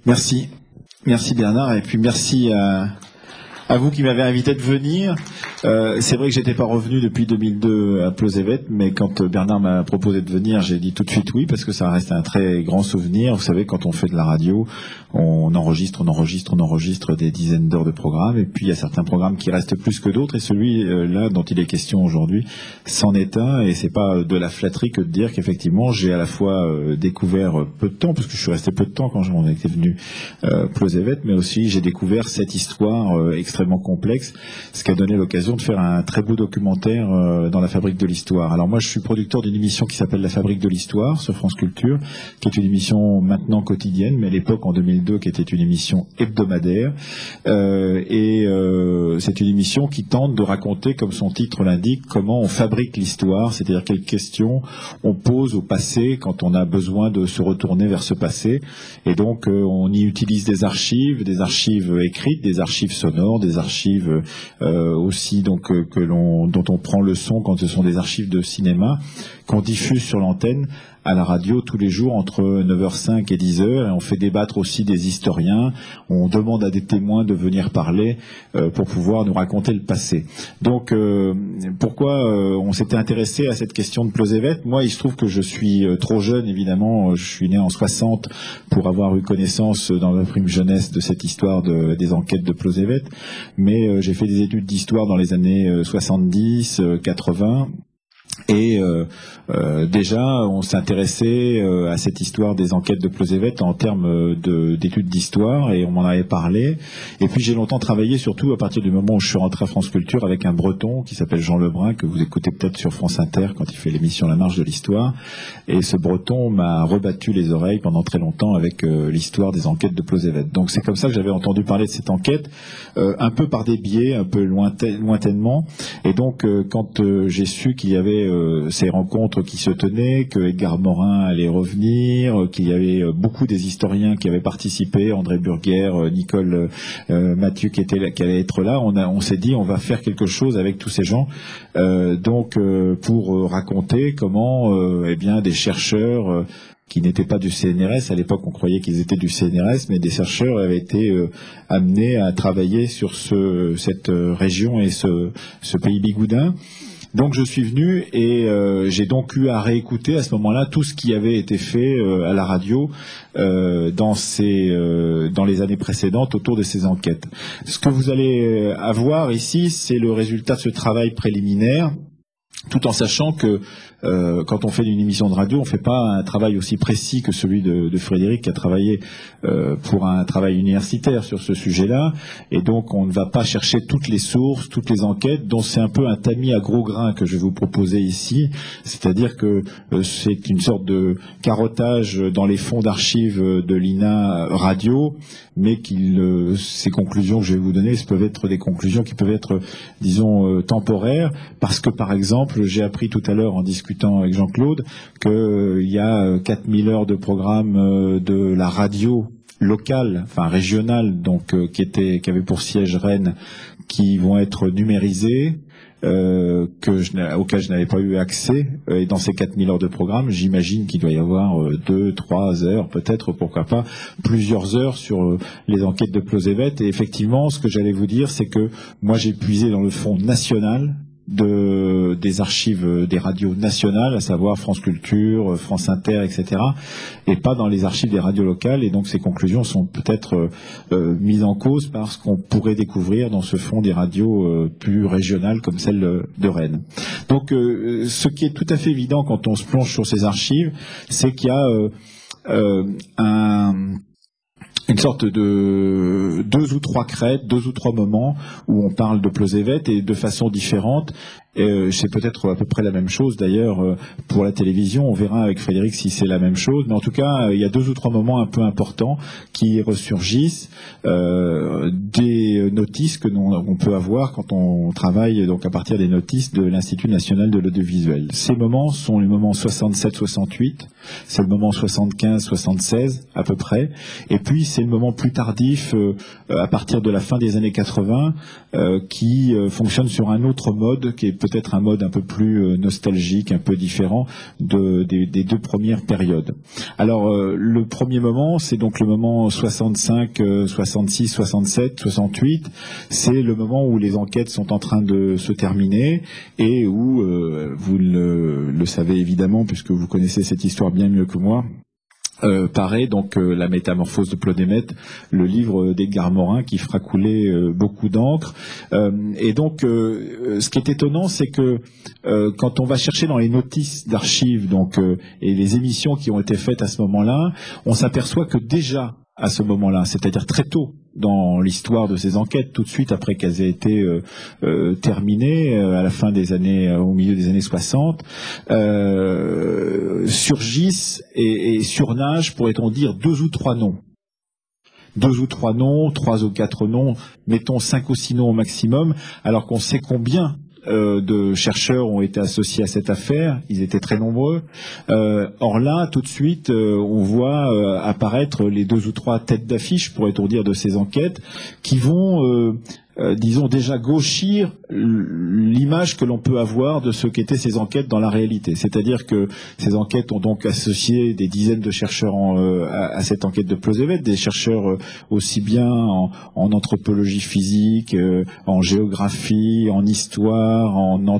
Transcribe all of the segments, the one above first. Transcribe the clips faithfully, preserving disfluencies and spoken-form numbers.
Merci. Merci Bernard, et puis merci à, à vous qui m'avez invité de venir. Euh, c'est vrai que j'étais pas revenu depuis deux mille deux à Plozévet, mais quand Bernard m'a proposé de venir, j'ai dit tout de suite oui, parce que ça reste un très grand souvenir. Vous savez, quand on fait de la radio, on enregistre, on enregistre, on enregistre des dizaines d'heures de programmes, et puis il y a certains programmes qui restent plus que d'autres, et celui-là dont il est question aujourd'hui, c'en est un, et c'est pas de la flatterie que de dire qu'effectivement, j'ai à la fois euh, découvert peu de temps, parce que je suis resté peu de temps quand on était venu euh, Plozévet, mais aussi j'ai découvert cette histoire euh, extrêmement complexe, ce qui a donné l'occasion de faire un très beau documentaire euh, dans la Fabrique de l'Histoire. Alors moi, je suis producteur d'une émission qui s'appelle La Fabrique de l'Histoire sur France Culture, qui est une émission maintenant quotidienne, mais à l'époque en deux mille deux qui était une émission hebdomadaire. Euh, et euh, c'est une émission qui tente de raconter, comme son titre l'indique, comment on fabrique l'histoire, c'est-à-dire quelles questions on pose au passé quand on a besoin de se retourner vers ce passé. Et donc euh, on y utilise des archives, des archives écrites, des archives sonores, des archives euh, aussi donc euh, que l'on dont on prend le son quand ce sont des archives de cinéma qu'on diffuse sur l'antenne à la radio tous les jours entre neuf heures cinq et dix heures, et on fait débattre aussi des historiens, on demande à des témoins de venir parler euh, pour pouvoir nous raconter le passé. Donc euh, pourquoi euh, on s'était intéressé à cette question de Plozévet? Moi, il se trouve que je suis euh, trop jeune, évidemment, je suis né en soixante pour avoir eu connaissance dans ma prime jeunesse de cette histoire de, des enquêtes de Plozévet, mais euh, j'ai fait des études d'histoire dans les années euh, soixante-dix, euh, quatre-vingts, et euh, euh, déjà, on s'intéressait euh, à cette histoire des enquêtes de Plozévet en termes de, d'études d'histoire, et on m'en avait parlé. Et puis j'ai longtemps travaillé, surtout à partir du moment où je suis rentré à France Culture, avec un Breton qui s'appelle Jean Lebrun, que vous écoutez peut-être sur France Inter quand il fait l'émission La Marche de l'Histoire. Et ce Breton m'a rebattu les oreilles pendant très longtemps avec euh, l'histoire des enquêtes de Plozévet. Donc c'est comme ça que j'avais entendu parler de cette enquête, euh, un peu par des biais, un peu lointain, lointainement. Et donc euh, quand euh, j'ai su qu'il y avait euh, ces rencontres qui se tenaient, que Edgar Morin allait revenir, euh, qu'il y avait euh, beaucoup des historiens qui avaient participé, André Burguer, euh, Nicole euh, Mathieu qui était là, qui allait être là, on, a, on s'est dit on va faire quelque chose avec tous ces gens, euh, donc euh, pour euh, raconter comment euh, eh bien des chercheurs euh, qui n'étaient pas du C N R S, à l'époque on croyait qu'ils étaient du C N R S, mais des chercheurs avaient été euh, amenés à travailler sur ce, cette euh, région et ce, ce pays bigoudin. Donc je suis venu et euh, j'ai donc eu à réécouter à ce moment-là tout ce qui avait été fait euh, à la radio euh, dans, ces, euh, dans les années précédentes autour de ces enquêtes. Ce que vous allez avoir ici, c'est le résultat de ce travail préliminaire, tout en sachant que euh, quand on fait une émission de radio, on ne fait pas un travail aussi précis que celui de, de Frédéric qui a travaillé euh, pour un travail universitaire sur ce sujet-là, et donc on ne va pas chercher toutes les sources, toutes les enquêtes, dont c'est un peu un tamis à gros grains que je vais vous proposer ici, c'est-à-dire que euh, c'est une sorte de carottage dans les fonds d'archives de l'I N A Radio, mais qu'il, euh, ces conclusions que je vais vous donner, ce peuvent être des conclusions qui peuvent être, disons, euh, temporaires, parce que par exemple, j'ai appris tout à l'heure en discutant avec Jean-Claude qu'il euh, y a quatre mille heures de programme euh, de la radio locale, enfin régionale, donc euh, qui était, qui avait pour siège Rennes, qui vont être numérisées, euh, que je, auquel je n'avais pas eu accès. Euh, et dans ces quatre mille heures de programme, j'imagine qu'il doit y avoir euh, deux, trois heures, peut-être, pourquoi pas, plusieurs heures sur euh, les enquêtes de Plozévet. Et effectivement, ce que j'allais vous dire, c'est que moi j'ai puisé dans le fonds national de des archives des radios nationales, à savoir France Culture, France Inter, et cetera, et pas dans les archives des radios locales. Et donc ces conclusions sont peut-être euh, mises en cause par ce qu'on pourrait découvrir dans ce fonds des radios euh, plus régionales comme celle de Rennes. Donc euh, ce qui est tout à fait évident quand on se plonge sur ces archives, c'est qu'il y a euh, euh, un une sorte de deux ou trois crêtes, deux ou trois moments où on parle de Plozévet, et de façon différente. Euh, c'est peut-être à peu près la même chose d'ailleurs euh, pour la télévision. On verra avec Frédéric si c'est la même chose, mais en tout cas euh, il y a deux ou trois moments un peu importants qui ressurgissent, euh, des notices que l'on on peut avoir quand on travaille donc à partir des notices de l'Institut national de l'audiovisuel. Ces moments sont les moments soixante-sept soixante-huit, c'est le moment soixante-quinze soixante-seize à peu près, et puis c'est le moment plus tardif euh, à partir de la fin des années quatre-vingts euh, qui euh, fonctionne sur un autre mode qui est peut-être un mode un peu plus nostalgique, un peu différent de, des, des deux premières périodes. Alors euh, le premier moment, c'est donc le moment soixante-cinq, soixante-six, soixante-sept, soixante-huit, c'est le moment où les enquêtes sont en train de se terminer et où, euh, vous le, le savez évidemment puisque vous connaissez cette histoire bien mieux que moi, Euh, paraît donc euh, La Métamorphose de Plodémètre, le livre d'Edgar Morin qui fera couler euh, beaucoup d'encre. Euh, et donc, euh, ce qui est étonnant, c'est que euh, quand on va chercher dans les notices d'archives donc euh, et les émissions qui ont été faites à ce moment-là, on s'aperçoit que déjà à ce moment-là, c'est-à-dire très tôt dans l'histoire de ces enquêtes, tout de suite après qu'elles aient été euh, euh, terminées, euh, à la fin des années, euh, au milieu des années soixante, euh, surgissent et, et surnagent, pourrait-on dire, deux ou trois noms. Deux ou trois noms, trois ou quatre noms, mettons cinq ou six noms au maximum, alors qu'on sait combien Euh, de chercheurs ont été associés à cette affaire, ils étaient très nombreux. Euh, or là, tout de suite, euh, on voit euh, apparaître les deux ou trois têtes d'affiche, pourrait-on dire, de ces enquêtes, qui vont, euh, euh, disons, déjà gauchir l'image que l'on peut avoir de ce qu'étaient ces enquêtes dans la réalité. C'est-à-dire que ces enquêtes ont donc associé des dizaines de chercheurs en, euh, à, à cette enquête de Plozévet, des chercheurs euh, aussi bien en, en anthropologie physique, euh, en géographie, en histoire, en, en,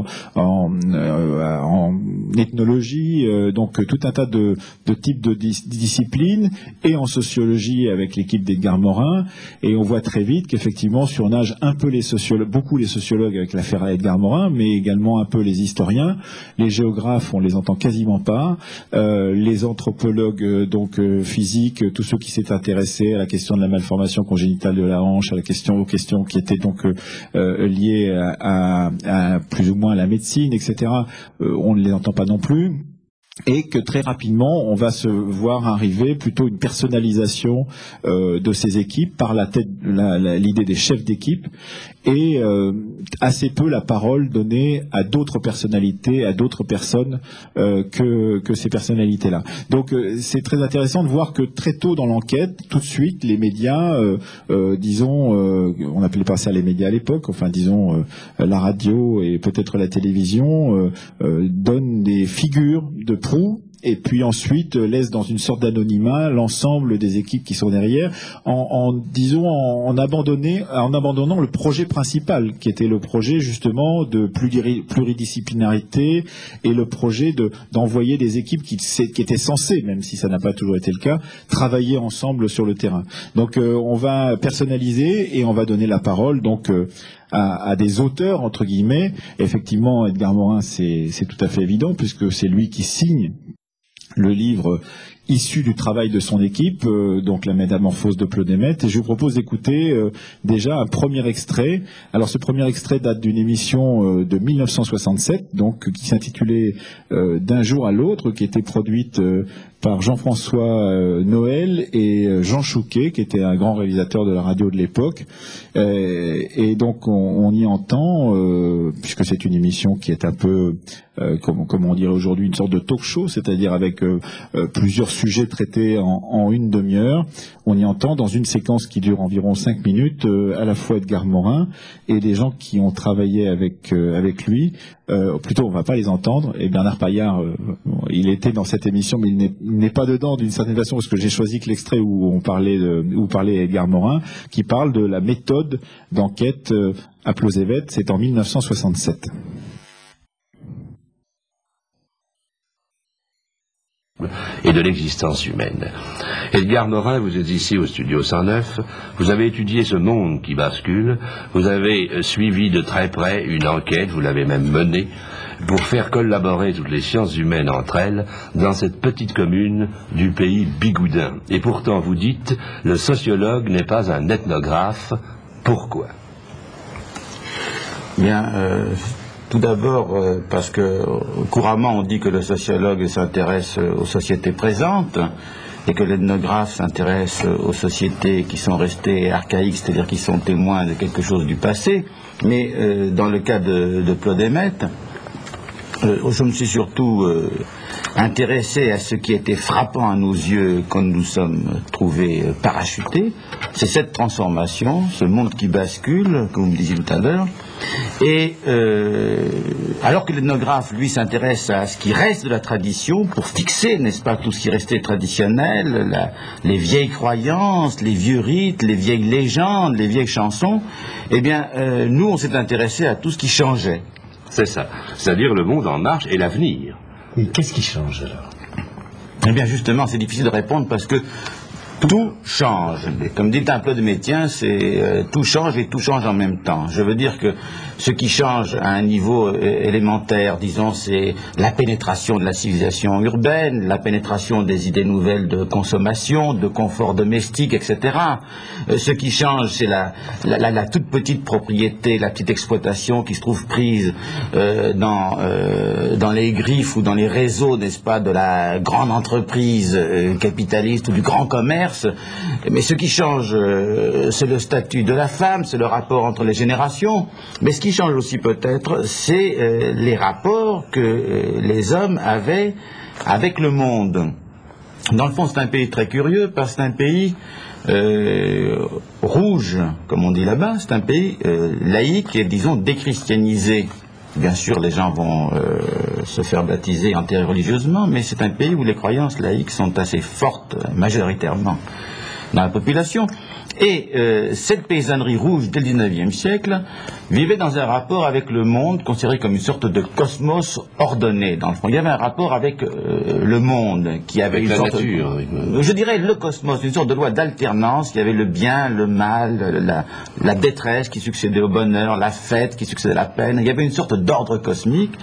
en, euh, en ethnologie, euh, donc tout un tas de, de types de dis- disciplines, et en sociologie avec l'équipe d'Edgar Morin, et on voit très vite qu'effectivement surnagent un peu les sociologues, beaucoup les sociologues avec l'affaire Edgar Morin, mais également un peu les historiens, les géographes, on les entend quasiment pas, euh, les anthropologues euh, donc euh, physiques, tous ceux qui s'étaient intéressés à la question de la malformation congénitale de la hanche, à la question aux questions qui étaient donc euh, euh, liées à, à, à plus ou moins à la médecine, et cetera. Euh, on ne les entend pas non plus. Et que très rapidement, on va se voir arriver plutôt une personnalisation euh, de ces équipes par la tête, la, la, l'idée des chefs d'équipe, et euh, assez peu la parole donnée à d'autres personnalités, à d'autres personnes euh, que, que ces personnalités-là. Donc euh, c'est très intéressant de voir que très tôt dans l'enquête, tout de suite, les médias, euh, euh, disons, euh, on appelait pas ça les médias à l'époque, enfin disons euh, la radio et peut-être la télévision, euh, euh, donnent des figures de proue, et puis ensuite euh, laisse dans une sorte d'anonymat l'ensemble des équipes qui sont derrière, en, en disons en, en, abandonner, en abandonnant le projet principal, qui était le projet justement de pluri, pluridisciplinarité, et le projet de, d'envoyer des équipes qui, qui étaient censées, même si ça n'a pas toujours été le cas, travailler ensemble sur le terrain. Donc euh, on va personnaliser et on va donner la parole donc euh, À, à des auteurs, entre guillemets. Effectivement, Edgar Morin, c'est, c'est tout à fait évident, puisque c'est lui qui signe le livre issu du travail de son équipe, euh, donc La Métamorphose de Plodémètre. Et je vous propose d'écouter euh, déjà un premier extrait. Alors ce premier extrait date d'une émission euh, de mille neuf cent soixante-sept, donc qui s'intitulait euh, D'un jour à l'autre, qui était produite euh, par Jean-François euh, Noël et euh, Jean Chouquet, qui était un grand réalisateur de la radio de l'époque. Euh, et donc on, on y entend, euh, puisque c'est une émission qui est un peu, euh, comme, comme on dirait aujourd'hui, une sorte de talk show, c'est-à-dire avec euh, euh, plusieurs sujets traités en, en une demi-heure, on y entend dans une séquence qui dure environ cinq minutes, euh, à la fois Edgar Morin et des gens qui ont travaillé avec, euh, avec lui. Euh, plutôt, on ne va pas les entendre. Et Bernard Paillard, euh, il était dans cette émission, mais il n'est, il n'est pas dedans d'une certaine façon, parce que j'ai choisi que l'extrait où on parlait, de, où parlait Edgar Morin, qui parle de la méthode d'enquête euh, à Plozévet. C'est en mille neuf cent soixante-sept. Et de l'existence humaine. Edgar Morin, vous êtes ici au studio cent neuf, vous avez étudié ce monde qui bascule, vous avez suivi de très près une enquête, vous l'avez même menée, pour faire collaborer toutes les sciences humaines entre elles dans cette petite commune du pays bigoudin. Et pourtant, vous dites, le sociologue n'est pas un ethnographe. Pourquoi ? Bien, euh, tout d'abord euh, parce que euh, couramment on dit que le sociologue s'intéresse aux sociétés présentes et que l'ethnographe s'intéresse aux sociétés qui sont restées archaïques, c'est-à-dire qui sont témoins de quelque chose du passé. Mais euh, dans le cas de, de Plodémètre, euh, je me suis surtout euh, intéressé à ce qui était frappant à nos yeux quand nous sommes trouvés euh, parachutés. C'est cette transformation, ce monde qui bascule, comme vous me disiez tout à l'heure. Et euh, alors que l'ethnographe, lui, s'intéresse à ce qui reste de la tradition pour fixer, n'est-ce pas, tout ce qui restait traditionnel, la, les vieilles croyances, les vieux rites, les vieilles légendes, les vieilles chansons, eh bien, euh, nous, on s'est intéressé à tout ce qui changeait. C'est ça, c'est-à-dire le monde en marche et l'avenir. Et qu'est-ce qui change alors? Eh bien, justement, c'est difficile de répondre parce que tout change. Comme dit un peu de Métien, c'est euh, tout change et tout change en même temps. Je veux dire que ce qui change à un niveau euh, élémentaire, disons, c'est la pénétration de la civilisation urbaine, la pénétration des idées nouvelles de consommation, de confort domestique, et cetera. Euh, ce qui change, c'est la, la, la, la toute petite propriété, la petite exploitation qui se trouve prise euh, dans, euh, dans les griffes ou dans les réseaux, n'est-ce pas, de la grande entreprise euh, capitaliste ou du grand commerce. Mais ce qui change, euh, c'est le statut de la femme, c'est le rapport entre les générations. Mais ce qui change aussi peut-être, c'est euh, les rapports que euh, les hommes avaient avec le monde. Dans le fond, c'est un pays très curieux, parce que c'est un pays euh, rouge, comme on dit là-bas. C'est un pays euh, laïque et, disons, déchristianisé. Bien sûr, les gens vont euh, se faire baptiser interreligieusement, mais c'est un pays où les croyances laïques sont assez fortes, majoritairement, dans la population. Et euh, cette paysannerie rouge dès le dix-neuvième siècle vivait dans un rapport avec le monde considéré comme une sorte de cosmos ordonné. Dans le fond, il y avait un rapport avec euh, le monde qui avait avec une la sorte nature, de, avec le... je dirais le cosmos, une sorte de loi d'alternance. Il y avait le bien, le mal, la, la détresse qui succédait au bonheur, la fête qui succédait à la peine. Il y avait une sorte d'ordre cosmique.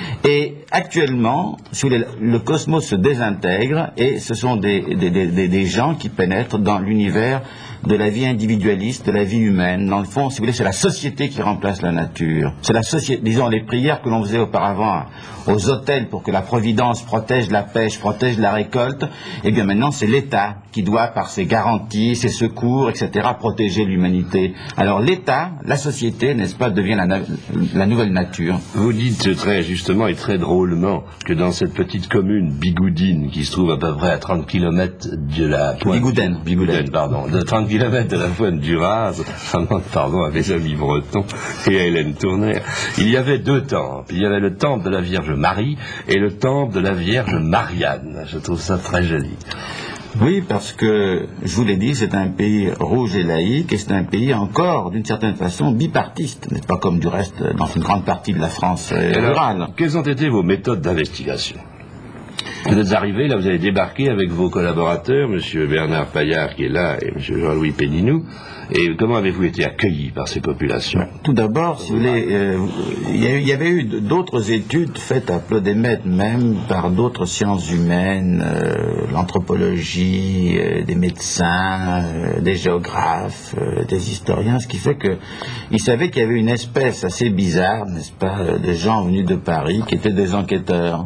Et actuellement, si vous voulez, le cosmos se désintègre et ce sont des, des, des, des gens qui pénètrent dans l'univers de la vie individualiste, de la vie humaine. Dans le fond, si vous voulez, c'est la société qui remplace la nature. C'est la société, disons, les prières que l'on faisait auparavant aux autels pour que la Providence protège la pêche, protège la récolte. Eh bien maintenant, c'est l'État qui doit, par ses garanties, ses secours, et cetera, protéger l'humanité. Alors l'État, la société, n'est-ce pas, devient la, la nouvelle nature. Vous dites très justement et très drôlement que dans cette petite commune bigoudine qui se trouve à peu près à trente kilomètres de la pointe... Bigouden. Bigouden, pardon. De trente kilomètres de la pointe du Raz, pardon à mes amis bretons et à Hélène Tournaire, il y avait deux temples. Il y avait le temple de la Vierge Marie et le temple de la Vierge Marianne. Je trouve ça très joli. Oui, parce que, je vous l'ai dit, c'est un pays rouge et laïque, et c'est un pays encore, d'une certaine façon, bipartiste, n'est-ce pas, comme du reste dans une grande partie de la France euh, rurale. Quelles ont été vos méthodes d'investigation? Vous êtes arrivé, là, vous avez débarqué avec vos collaborateurs, M. Bernard Paillard qui est là et M. Jean-Louis Péninou. Et comment avez-vous été accueillis par ces populations? Tout d'abord, si vous voulez, euh, il y, y avait eu d'autres études faites à Plodémètre même par d'autres sciences humaines, euh, l'anthropologie, euh, des médecins, euh, des géographes, euh, des historiens, ce qui fait que ils savaient qu'il y avait une espèce assez bizarre, n'est-ce pas, de gens venus de Paris qui étaient des enquêteurs.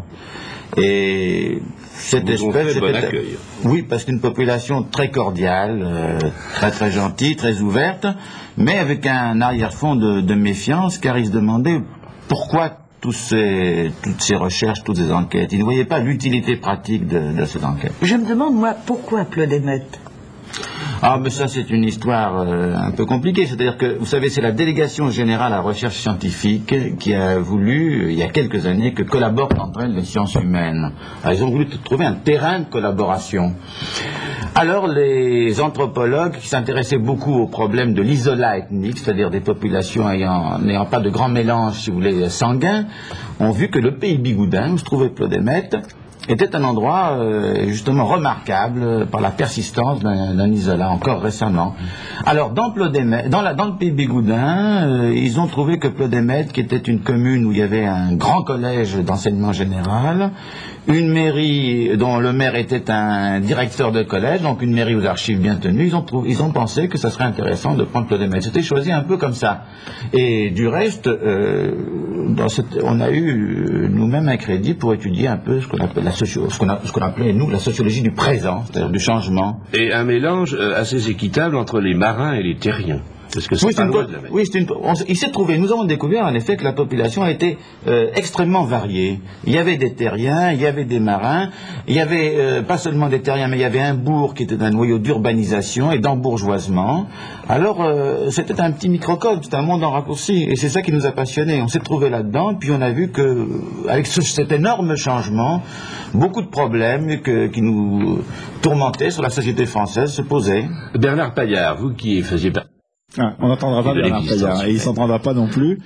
Et cette espèce, fait bon accueil. Oui, parce qu'une population très cordiale, euh, très très gentille, très ouverte, mais avec un arrière-fond de, de méfiance, car ils se demandaient pourquoi tous ces, toutes ces recherches, toutes ces enquêtes. Ils ne voyaient pas l'utilité pratique de, de ces enquêtes. Je me demande, moi, pourquoi Plodémètre? Ah, mais ça, c'est une histoire euh, un peu compliquée. C'est-à-dire que, vous savez, c'est la Délégation Générale à la Recherche Scientifique qui a voulu, il y a quelques années, que collaborent entre elles les sciences humaines. Alors, ils ont voulu trouver un terrain de collaboration. Alors, les anthropologues qui s'intéressaient beaucoup au problème de l'isolat ethnique, c'est-à-dire des populations ayant, n'ayant pas de grand mélange, si vous voulez, sanguin, ont vu que le pays bigoudin, où se trouvait Plodémètre, était un endroit euh, justement remarquable euh, par la persistance d'un isolat encore récemment. Alors dans, Plodémètre, dans, la, dans le pays bigoudin, euh, ils ont trouvé que Plodémètre, qui était une commune où il y avait un grand collège d'enseignement général, une mairie dont le maire était un directeur de collège, donc une mairie aux archives bien tenues, ils ont, trouvé, ils ont pensé que ça serait intéressant de prendre Plodémètre. C'était choisi un peu comme ça. Et du reste, euh, dans cette, on a eu nous-mêmes un crédit pour étudier un peu ce qu'on appelle la socio, ce qu'on a, ce qu'on appelait nous la sociologie du présent, c'est-à-dire du changement. Et un mélange euh, assez équitable entre les marins et les terriens. Parce que c'est oui, pas une, loin de la oui, c'est une, on, il s'est trouvé, nous avons découvert en effet que la population a été euh, extrêmement variée. Il y avait des terriens, il y avait des marins, il y avait euh, pas seulement des terriens, mais il y avait un bourg qui était un noyau d'urbanisation et d'embourgeoisement. Alors euh, c'était un petit microcosme, c'était un monde en raccourci, et c'est ça qui nous a passionnés. On s'est trouvé là-dedans, puis on a vu que avec ce, cet énorme changement, beaucoup de problèmes que, qui nous tourmentaient sur la société française se posaient. Bernard Paillard, vous qui faisiez partie... Ah, on n'entendra pas Bernard Paillard, et il s'entendra pas non plus.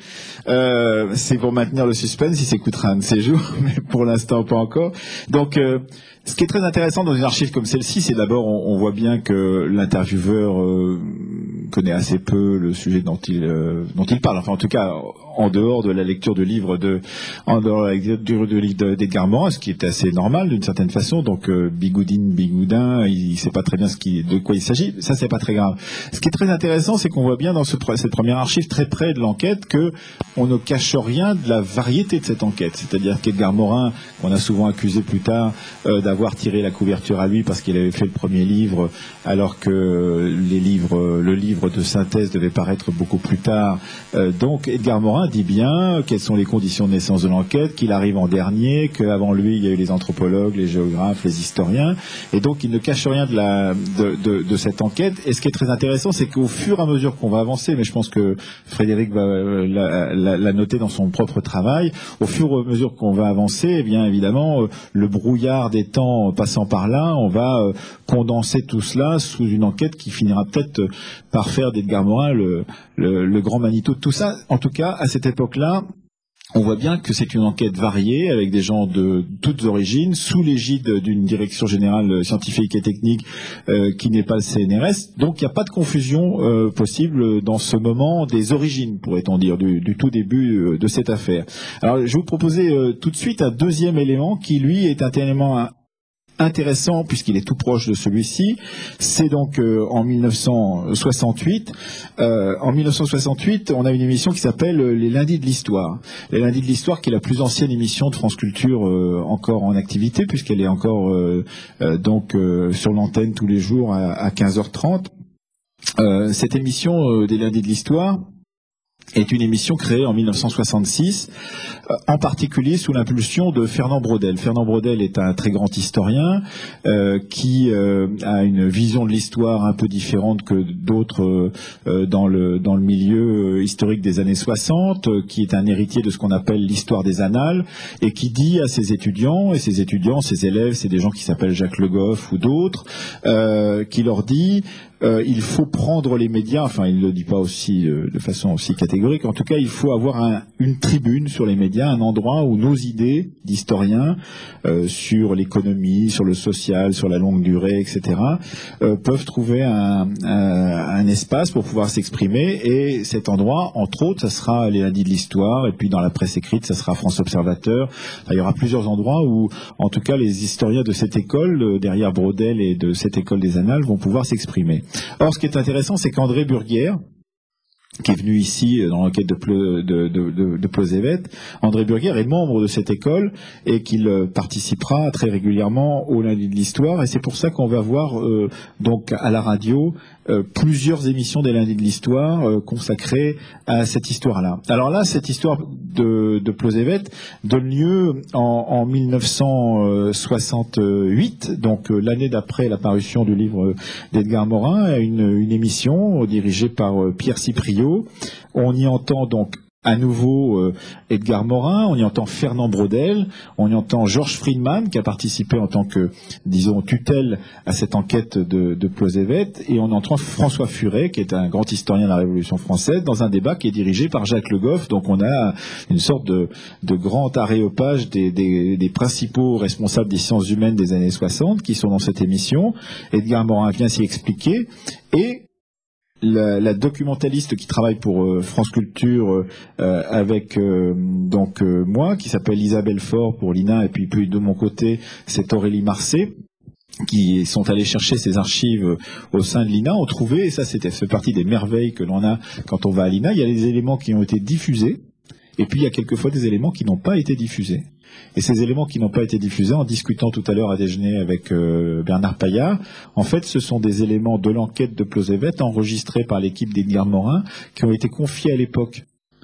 Euh, c'est pour maintenir le suspense, il s'écoutera un de ces jours, mais pour l'instant pas encore. Donc, euh, ce qui est très intéressant dans une archive comme celle-ci, c'est d'abord, on, on voit bien que l'intervieweur euh, connaît assez peu le sujet dont il euh, dont il parle. Enfin, en tout cas, en dehors de la lecture de livres de, en dehors de la lecture de livres d'Edgar Morin, ce qui est assez normal d'une certaine façon. Donc, euh, Bigoudine, Bigoudin, il, il sait pas très bien ce qui, de quoi il s'agit. Ça, c'est pas très grave. Ce qui est très intéressant, c'est qu'on voit bien dans ce, cette première archive très près de l'enquête que on ne cache rien de la variété de cette enquête. C'est-à-dire qu'Edgar Morin, qu'on a souvent accusé plus tard euh, d'avoir tiré la couverture à lui parce qu'il avait fait le premier livre, alors que les livres, le livre de synthèse devait paraître beaucoup plus tard. Euh, donc Edgar Morin dit bien quelles sont les conditions de naissance de l'enquête, qu'il arrive en dernier, qu'avant lui il y a eu les anthropologues, les géographes, les historiens, et donc il ne cache rien de, la, de, de, de cette enquête. Et ce qui est très intéressant, c'est qu'au fur et à mesure qu'on va avancer, mais je pense que Frédéric va la, la, la noter dans son propre travail, au fur et à mesure qu'on va avancer, eh bien évidemment, le brouillard des temps passant par là, on va condenser tout cela sous une enquête qui finira peut-être par faire d'Edgar Morin le, le, le grand Manitou de tout ça. En tout cas, à cette époque-là, on voit bien que c'est une enquête variée, avec des gens de toutes origines, sous l'égide d'une direction générale scientifique et technique euh, qui n'est pas le C N R S. Donc il n'y a pas de confusion euh, possible dans ce moment des origines, pourrait-on dire, du, du tout début euh, de cette affaire. Alors je vais vous proposer euh, tout de suite un deuxième élément qui, lui, est un élément intéressant puisqu'il est tout proche de celui-ci. C'est donc euh, en mille neuf cent soixante-huit. Euh, en mille neuf cent soixante-huit, on a une émission qui s'appelle euh, Les Lundis de l'Histoire. Les Lundis de l'Histoire, qui est la plus ancienne émission de France Culture euh, encore en activité, puisqu'elle est encore euh, euh, donc euh, sur l'antenne tous les jours à, à quinze heures trente. Euh, cette émission euh, des Lundis de l'Histoire est une émission créée en mille neuf cent soixante-six, euh, en particulier sous l'impulsion de Fernand Braudel. Fernand Braudel est un très grand historien euh, qui euh, a une vision de l'histoire un peu différente que d'autres euh, dans le dans le milieu historique des années soixante, euh, qui est un héritier de ce qu'on appelle l'histoire des annales, et qui dit à ses étudiants, et ses étudiants, ses élèves, c'est des gens qui s'appellent Jacques Le Goff ou d'autres, euh, qui leur dit Euh, il faut prendre les médias, enfin il ne le dit pas aussi euh, de façon aussi catégorique, en tout cas il faut avoir un, une tribune sur les médias, un endroit où nos idées d'historiens euh, sur l'économie, sur le social, sur la longue durée, et cetera euh, peuvent trouver un, un, un espace pour pouvoir s'exprimer, et cet endroit, entre autres, ça sera les Lundis de l'Histoire, et puis dans la presse écrite, ça sera France Observateur. Enfin, il y aura plusieurs endroits où, en tout cas, les historiens de cette école, euh, derrière Braudel et de cette école des Annales, vont pouvoir s'exprimer. Or, ce qui est intéressant, c'est qu'André Burguière, qui est venu ici dans l'enquête de, Pleu, de, de, de, de Pleuzevet, André Burguière est membre de cette école et qu'il participera très régulièrement au Lundi de l'Histoire, et c'est pour ça qu'on va voir euh, donc à la radio euh, plusieurs émissions des Lundis de l'Histoire euh, consacrées à cette histoire-là. Alors là, cette histoire de, de Pleuzevet donne lieu en, en mille neuf cent soixante-huit, donc euh, l'année d'après la parution du livre d'Edgar Morin, à une, une émission dirigée par euh, Pierre Cipriot. On y entend donc à nouveau euh, Edgar Morin, on y entend Fernand Braudel, on y entend Georges Friedman, qui a participé en tant que, disons, tutelle à cette enquête de, de Pleuzevet, et on entend François Furet, qui est un grand historien de la Révolution française, dans un débat qui est dirigé par Jacques Le Goff. Donc on a une sorte de, de grand aréopage des, des, des principaux responsables des sciences humaines des années soixante qui sont dans cette émission. Edgar Morin vient s'y expliquer, et La, la documentaliste qui travaille pour euh, France Culture euh, avec euh, donc euh, moi, qui s'appelle Isabelle Faure pour l'I N A, et puis, puis de mon côté c'est Aurélie Marcet, qui sont allés chercher ces archives au sein de l'I N A, ont trouvé, et ça c'était fait partie des merveilles que l'on a quand on va à l'I N A, il y a des éléments qui ont été diffusés, et puis il y a quelquefois des éléments qui n'ont pas été diffusés. Et ces éléments qui n'ont pas été diffusés, en discutant tout à l'heure à déjeuner avec euh, Bernard Paillard, en fait, ce sont des éléments de l'enquête de Plauzevet enregistrés par l'équipe d'Edgar Morin, qui ont été confiés à l'époque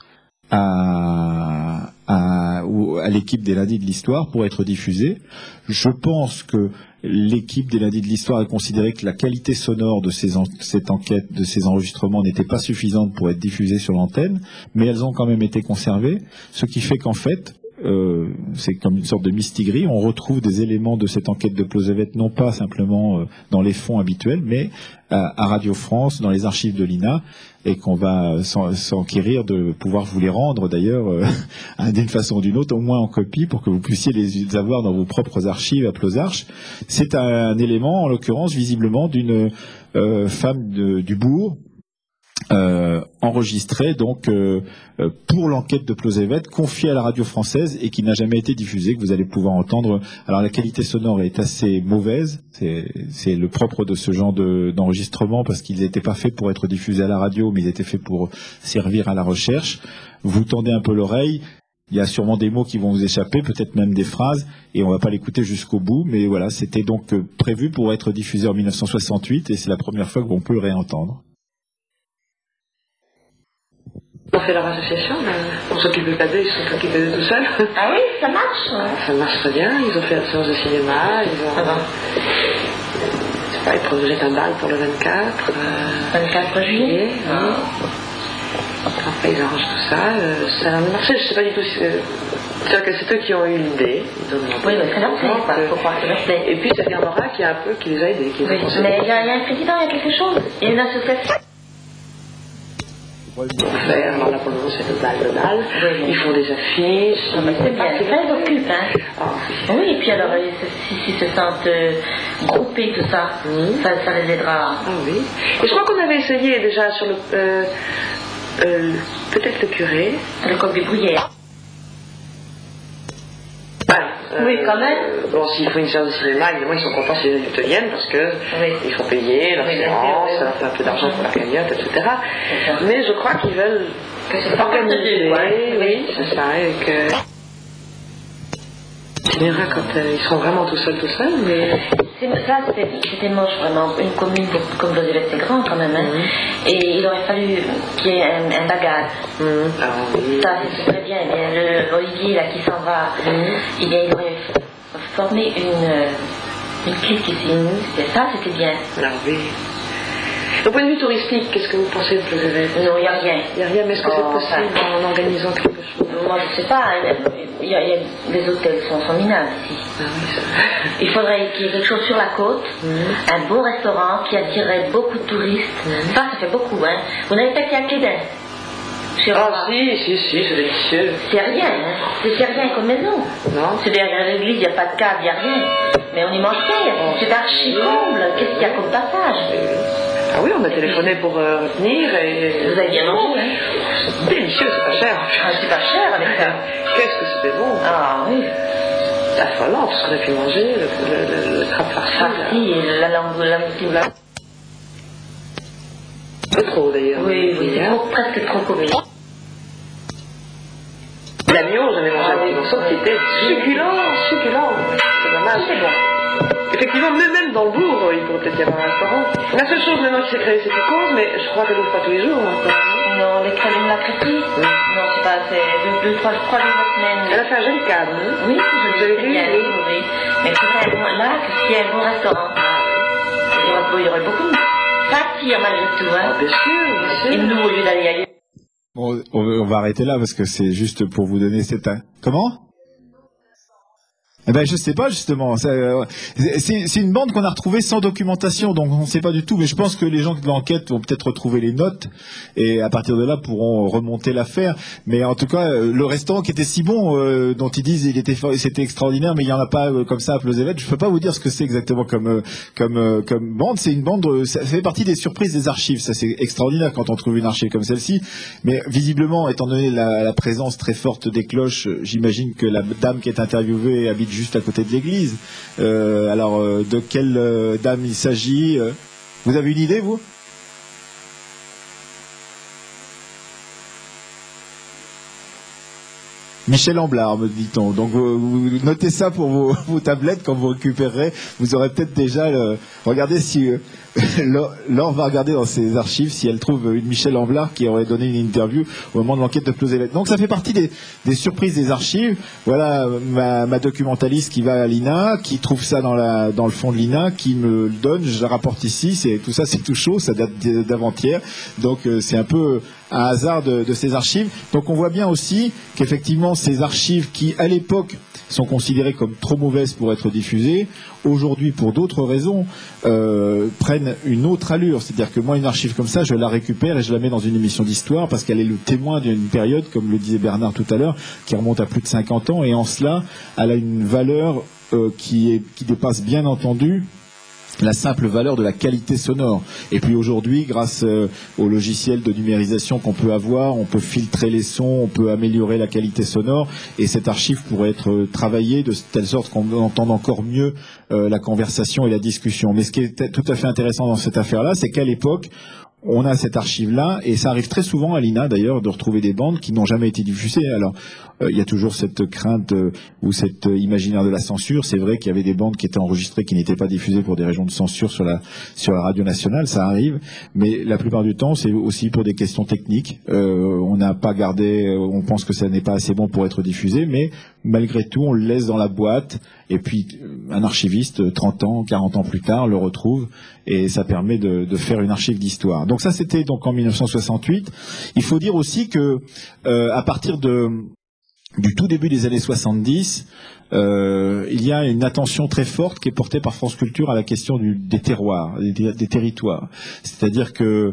à, à, à l'équipe des Lundis de l'Histoire pour être diffusés. Je pense que l'équipe des Lundis de l'Histoire a considéré que la qualité sonore de ces en, cette enquête, de ces enregistrements n'était pas suffisante pour être diffusée sur l'antenne, mais elles ont quand même été conservées, ce qui fait qu'en fait, Euh, c'est comme une sorte de mistigris. On retrouve des éléments de cette enquête de Plauzevet, non pas simplement euh, dans les fonds habituels, mais à, à Radio France, dans les archives de l'I N A, et qu'on va s'enquérir de pouvoir vous les rendre d'ailleurs euh, d'une façon ou d'une autre, au moins en copie, pour que vous puissiez les avoir dans vos propres archives à Plauzarches. C'est un, un élément, en l'occurrence, visiblement, d'une euh, femme de, du bourg, Euh, enregistré donc euh, euh, pour l'enquête de Plauzevet, confiée à la radio française et qui n'a jamais été diffusée, que vous allez pouvoir entendre. Alors la qualité sonore est assez mauvaise, c'est, c'est le propre de ce genre de, d'enregistrement, parce qu'ils n'étaient pas faits pour être diffusés à la radio, mais ils étaient faits pour servir à la recherche. Vous tendez un peu l'oreille, il y a sûrement des mots qui vont vous échapper, peut-être même des phrases, et on ne va pas l'écouter jusqu'au bout, mais voilà, c'était donc euh, prévu pour être diffusé en mille neuf cent soixante-huit, et c'est la première fois qu'on peut le réentendre. On fait leur association, on s'occupe pas d'eux, ils sont occupés d'eux tout seuls. Ah oui, ça marche. Ça marche très bien, ils ont fait la séance de cinéma, ils ont... Ah bon. C'est pas, ils projettent un bal pour le vingt-quatre. Euh... vingt-quatre juillet. Oui. Après ils arrangent tout ça, euh, ça a marché, je sais pas du tout si... Euh... C'est-à-dire que c'est eux qui ont eu l'idée. Oui, mais c'est leur fait, quoi. Faut croire que c'est leur fait. Et puis c'est Edgar Morin qui a un peu, qui les a aidés. Qui les oui, a mais il y, y a un président, il y a quelque chose. Il y a une association. Faire, alors là pour le moment c'est le bal de bal, oui, ils font des affiches. Ah, bah, c'est bien, c'est ça, ils occupent, hein. Oh. Oui, et puis alors, s'ils se sentent euh, groupés, tout ça, mmh. ça, ça les aidera. Ah oui. Et je crois qu'on avait essayé déjà sur le. Euh, euh, peut-être le curé. Le coq des bruyères. Euh, oui, quand même. Euh, bon, s'il faut une séance de cinéma, évidemment, ils sont contents si les adultes viennent parce que oui. il faut payer leur oui, séance, oui, ça fait un peu d'argent pour la cagnotte, et cetera. Mais je crois qu'ils veulent que c'est organiser. Ouais. Oui, c'est ça. Et que... Tu verras quand euh, ils seront vraiment tout seuls, tout seuls, mais... C'est, ça, c'était, c'était moche, vraiment. Une commune comme Plauzevet, c'est grand quand même, hein. Mmh. Et il aurait fallu qu'il y ait un, un bagage. Mmh. Ah, oui. Ça, c'est très bien. Eh bien le, Olivier, là, qui s'en va, mmh. eh bien, il aurait formé une, une clique ici. Mmh. Et ça, c'était bien. Ah oui. Au point de vue touristique, qu'est-ce que vous pensez de Plauzevet? Non, il n'y a rien. Il n'y a rien, mais est-ce que oh, c'est possible ça. En organisant quelque chose? Moi, je ne sais pas. Il y a, il y a, les hôtels sont formidables ici. Ah, oui, ça... Il faudrait qu'il y ait quelque chose sur la côte, mmh. un beau restaurant qui attirerait beaucoup de touristes. Mmh. Ça, ça fait beaucoup, hein. Vous n'avez pas été à Cléden? Ah, si, si, si, c'est délicieux. C'est rien, hein. C'est rien comme maison. Non. C'est derrière l'église, il n'y a pas de cave, il n'y a rien. Mais on y mange bien. C'est archi comble. Qu'est-ce qu'il y a comme passage? Ah oui, on a téléphoné pour euh, retenir et... Vous avez bien mangé, hein? C'est délicieux, c'est pas cher. Ah, c'est pas cher avec ça. Qu'est-ce que c'était bon. Ah oui. C'est affolant, tout ce qu'on a pu manger, le, le, le, le crabe farci. Farci et la langue, la mousseline. Un peu trop d'ailleurs. Oui, oui, c'est trop, presque trop commun. L'agneau, j'en ai mangé un petit morceau qui était succulent, succulent. C'est dommage. C'est bon. Effectivement, même, même dans le bourg, il pourrait peut-être y avoir un restaurant. La seule chose maintenant qui s'est créée, c'est Picoz, mais je crois qu'elle n'ouvre pas tous les jours encore. Non, les crèmes de la crêperie. Oui. Non, c'est pas, c'est deux, deux, trois, trois jours par semaine. Elle a fait un joli cadre, hein? Oui, je vous avez vu? bien, oui, oui. Mais il faudrait un bon, là, s'il y a un bon restaurant. Il y aurait, il y aurait beaucoup de ça tire malgré tout, hein. Ah, bien sûr, bien sûr. Et nous, au lieu d'aller ailleurs. Bon, on va arrêter là parce que c'est juste pour vous donner cette... Comment ? Eh ben je sais pas justement. C'est, c'est une bande qu'on a retrouvée sans documentation, donc on ne sait pas du tout. Mais je pense que les gens de l'enquête vont peut-être retrouver les notes et à partir de là pourront remonter l'affaire. Mais en tout cas, le restaurant qui était si bon, euh, dont ils disent il était c'était extraordinaire, mais il y en a pas euh, comme ça à Plauzevet. Je peux pas vous dire ce que c'est exactement comme euh, comme euh, comme bande. C'est une bande. Euh, ça fait partie des surprises des archives. Ça c'est extraordinaire quand on trouve une archive comme celle-ci. Mais visiblement, étant donné la, la présence très forte des cloches, j'imagine que la dame qui est interviewée habite juste à côté de l'église. Euh, alors, euh, de quelle euh, dame il s'agit euh, Vous avez une idée, vous ? Michel Amblard, me dit-on. Donc vous, vous notez ça pour vos, vos tablettes quand vous récupérerez. Vous aurez peut-être déjà le... Regardez si... Euh, Laure va regarder dans ses archives si elle trouve une Michel Amblard qui aurait donné une interview au moment de l'enquête de Plozévet. Donc ça fait partie des, des surprises des archives. Voilà ma, ma documentaliste qui va à l'I N A, qui trouve ça dans, la, dans le fond de l'I N A, qui me le donne, je la rapporte ici. C'est, tout ça c'est tout chaud, ça date d'avant-hier. Donc euh, c'est un peu un hasard de, de ces archives. Donc on voit bien aussi qu'effectivement ces archives qui à l'époque sont considérées comme trop mauvaises pour être diffusées, aujourd'hui pour d'autres raisons euh, prennent une autre allure. C'est-à-dire que moi une archive comme ça, je la récupère et je la mets dans une émission d'histoire parce qu'elle est le témoin d'une période, comme le disait Bernard tout à l'heure, qui remonte à plus de cinquante ans, et en cela elle a une valeur euh, qui, est, qui dépasse bien entendu la simple valeur de la qualité sonore. Et puis aujourd'hui, grâce euh, au logiciel de numérisation qu'on peut avoir, on peut filtrer les sons, on peut améliorer la qualité sonore, et cette archive pourrait être euh, travaillée de telle sorte qu'on entende encore mieux euh, la conversation et la discussion. Mais ce qui est tout à fait intéressant dans cette affaire-là, c'est qu'à l'époque, on a cette archive-là, et ça arrive très souvent à l'I N A d'ailleurs de retrouver des bandes qui n'ont jamais été diffusées. Alors, il euh, y a toujours cette crainte euh, ou cet euh, imaginaire de la censure. C'est vrai qu'il y avait des bandes qui étaient enregistrées qui n'étaient pas diffusées pour des raisons de censure sur la sur la radio nationale, ça arrive. Mais la plupart du temps, c'est aussi pour des questions techniques. Euh, on n'a pas gardé, on pense que ça n'est pas assez bon pour être diffusé, mais malgré tout, on le laisse dans la boîte. Et puis, un archiviste, trente ans, quarante ans plus tard, le retrouve, et ça permet de, de faire une archive d'histoire. Donc ça, c'était donc en mille neuf cent soixante-huit. Il faut dire aussi que euh, à partir de du tout début des années soixante-dix, euh, il y a une attention très forte qui est portée par France Culture à la question du, des terroirs, des, des territoires. C'est-à-dire que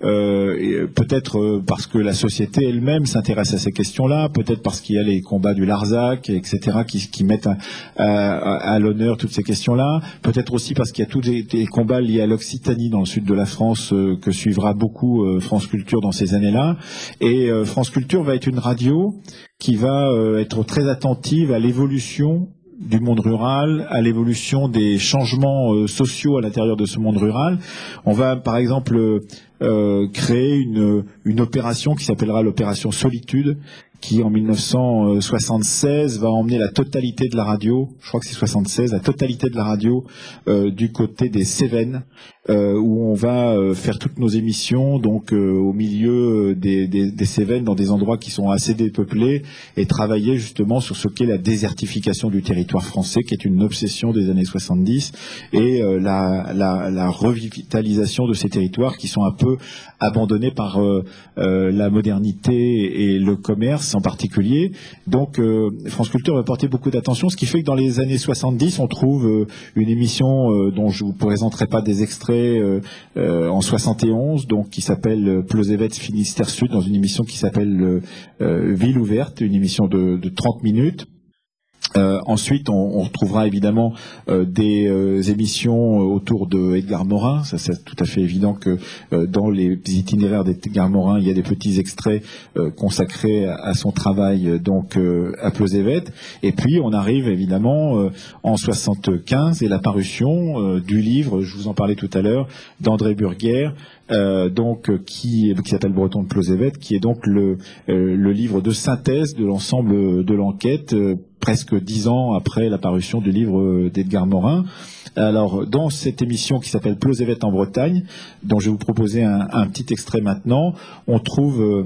euh, peut-être parce que la société elle-même s'intéresse à ces questions-là, peut-être parce qu'il y a les combats du Larzac, et cetera, qui, qui mettent à, à, à l'honneur toutes ces questions-là. Peut-être aussi parce qu'il y a tous les, les combats liés à l'Occitanie dans le sud de la France euh, que suivra beaucoup euh, France Culture dans ces années-là. Et euh, France Culture va être une radio qui va euh, être très attentive à l'évolution du monde rural, à l'évolution des changements euh, sociaux à l'intérieur de ce monde rural. On va par exemple euh, créer une, une opération qui s'appellera l'opération Solitude, qui en mille neuf cent soixante-seize va emmener la totalité de la radio, je crois que c'est soixante-seize, la totalité de la radio euh, du côté des Cévennes, euh, où on va euh, faire toutes nos émissions donc euh, au milieu des, des, des Cévennes, dans des endroits qui sont assez dépeuplés, et travailler justement sur ce qu'est la désertification du territoire français, qui est une obsession des années soixante-dix, et euh, la, la, la revitalisation de ces territoires qui sont un peu abandonnés par euh, euh, la modernité et le commerce en particulier. Donc euh, France Culture va porter beaucoup d'attention, ce qui fait que dans les années soixante-dix, on trouve euh, une émission euh, dont je vous présenterai pas des extraits euh, euh, en soixante et onze, donc qui s'appelle Plozévet Finistère Sud, dans une émission qui s'appelle euh, Ville ouverte, une émission de, de trente minutes. Euh, ensuite, on, on retrouvera évidemment euh, des euh, émissions autour de Edgar Morin. Ça, c'est tout à fait évident que euh, dans les itinéraires d'Edgar Morin, il y a des petits extraits euh, consacrés à, à son travail, euh, donc euh, à Plozévet. Et puis, on arrive évidemment euh, en soixante-quinze et la parution euh, du livre, je vous en parlais tout à l'heure, d'André Burguère, Euh, donc qui, qui s'appelle Breton de Plozévet, qui est donc le, euh, le livre de synthèse de l'ensemble de l'enquête, euh, presque dix ans après la parution du livre d'Edgar Morin. Alors, dans cette émission qui s'appelle Plozévet en Bretagne, dont je vais vous proposer un, un petit extrait maintenant, on trouve euh,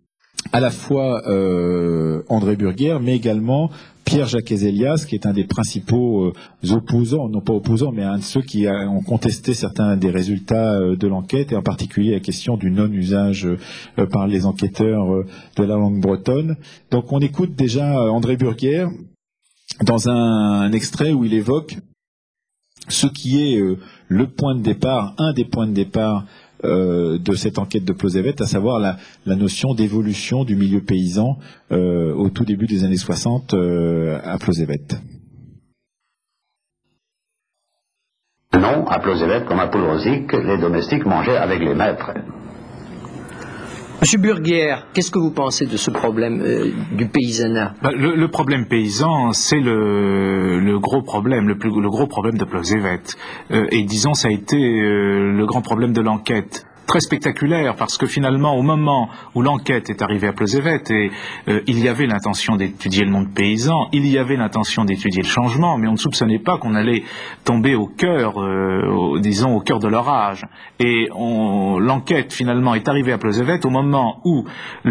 à la fois euh, André Burguère, mais également Pierre-Jacques Ezelias, qui est un des principaux euh, opposants, non pas opposants, mais un de ceux qui a, ont contesté certains des résultats euh, de l'enquête, et en particulier la question du non-usage euh, par les enquêteurs euh, de la langue bretonne. Donc on écoute déjà euh, André Burguère dans un, un extrait où il évoque ce qui est euh, le point de départ, un des points de départ Euh, de cette enquête de Plozévet, à savoir la, la notion d'évolution du milieu paysan euh, au tout début des années soixante euh, à Plozévet. Non, à Plozévet, comme à Poulrosic, les domestiques mangeaient avec les maîtres. Monsieur Burguère, qu'est-ce que vous pensez de ce problème euh, du paysanat? bah, le, le problème paysan, c'est le, le gros problème, le, plus, le gros problème de Plozévet. Euh, et disons, ça a été euh, le grand problème de l'enquête. très spectaculaire, parce que finalement, au moment où l'enquête est arrivée à Plozévet, et euh, il y avait l'intention d'étudier le monde paysan, il y avait l'intention d'étudier le changement, mais on ne soupçonnait pas qu'on allait tomber au cœur, euh, au, disons, au cœur de l'orage. Et on, l'enquête, finalement, est arrivée à Plozévet au moment où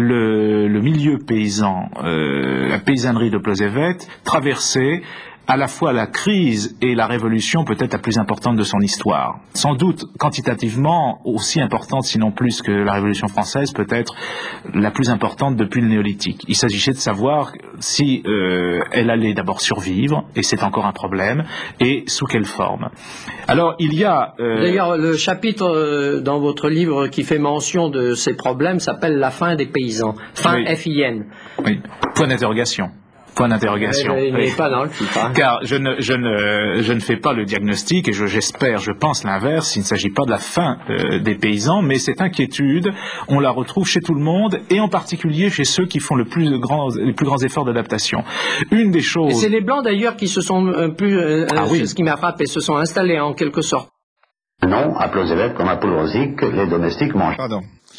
le, le milieu paysan, euh, la paysannerie de Plozévet, traversait à la fois la crise et la révolution peut-être la plus importante de son histoire. Sans doute quantitativement aussi importante, sinon plus que la Révolution française, peut-être la plus importante depuis le néolithique. Il s'agissait de savoir si euh, elle allait d'abord survivre, et c'est encore un problème, et sous quelle forme. Alors il y a... Euh... D'ailleurs, le chapitre euh, dans votre livre qui fait mention de ces problèmes s'appelle « La faim des paysans ». Fin Oui. F I N. Oui, point d'interrogation. Point d'interrogation. Il Oui. n'est pas dans le titre. Hein. Car je ne, je, ne, je ne fais pas le diagnostic, et je, j'espère, je pense l'inverse, il ne s'agit pas de la faim euh, des paysans, mais cette inquiétude, on la retrouve chez tout le monde, et en particulier chez ceux qui font le plus de grands, les plus grands efforts d'adaptation. Une des choses... Et c'est les Blancs d'ailleurs qui se sont euh, plus, euh, ah, oui. c'est ce qui m'a frappé, se sont installés en quelque sorte. Non, à Plozévet comme à Poulrosic, les domestiques mangent. Pardon.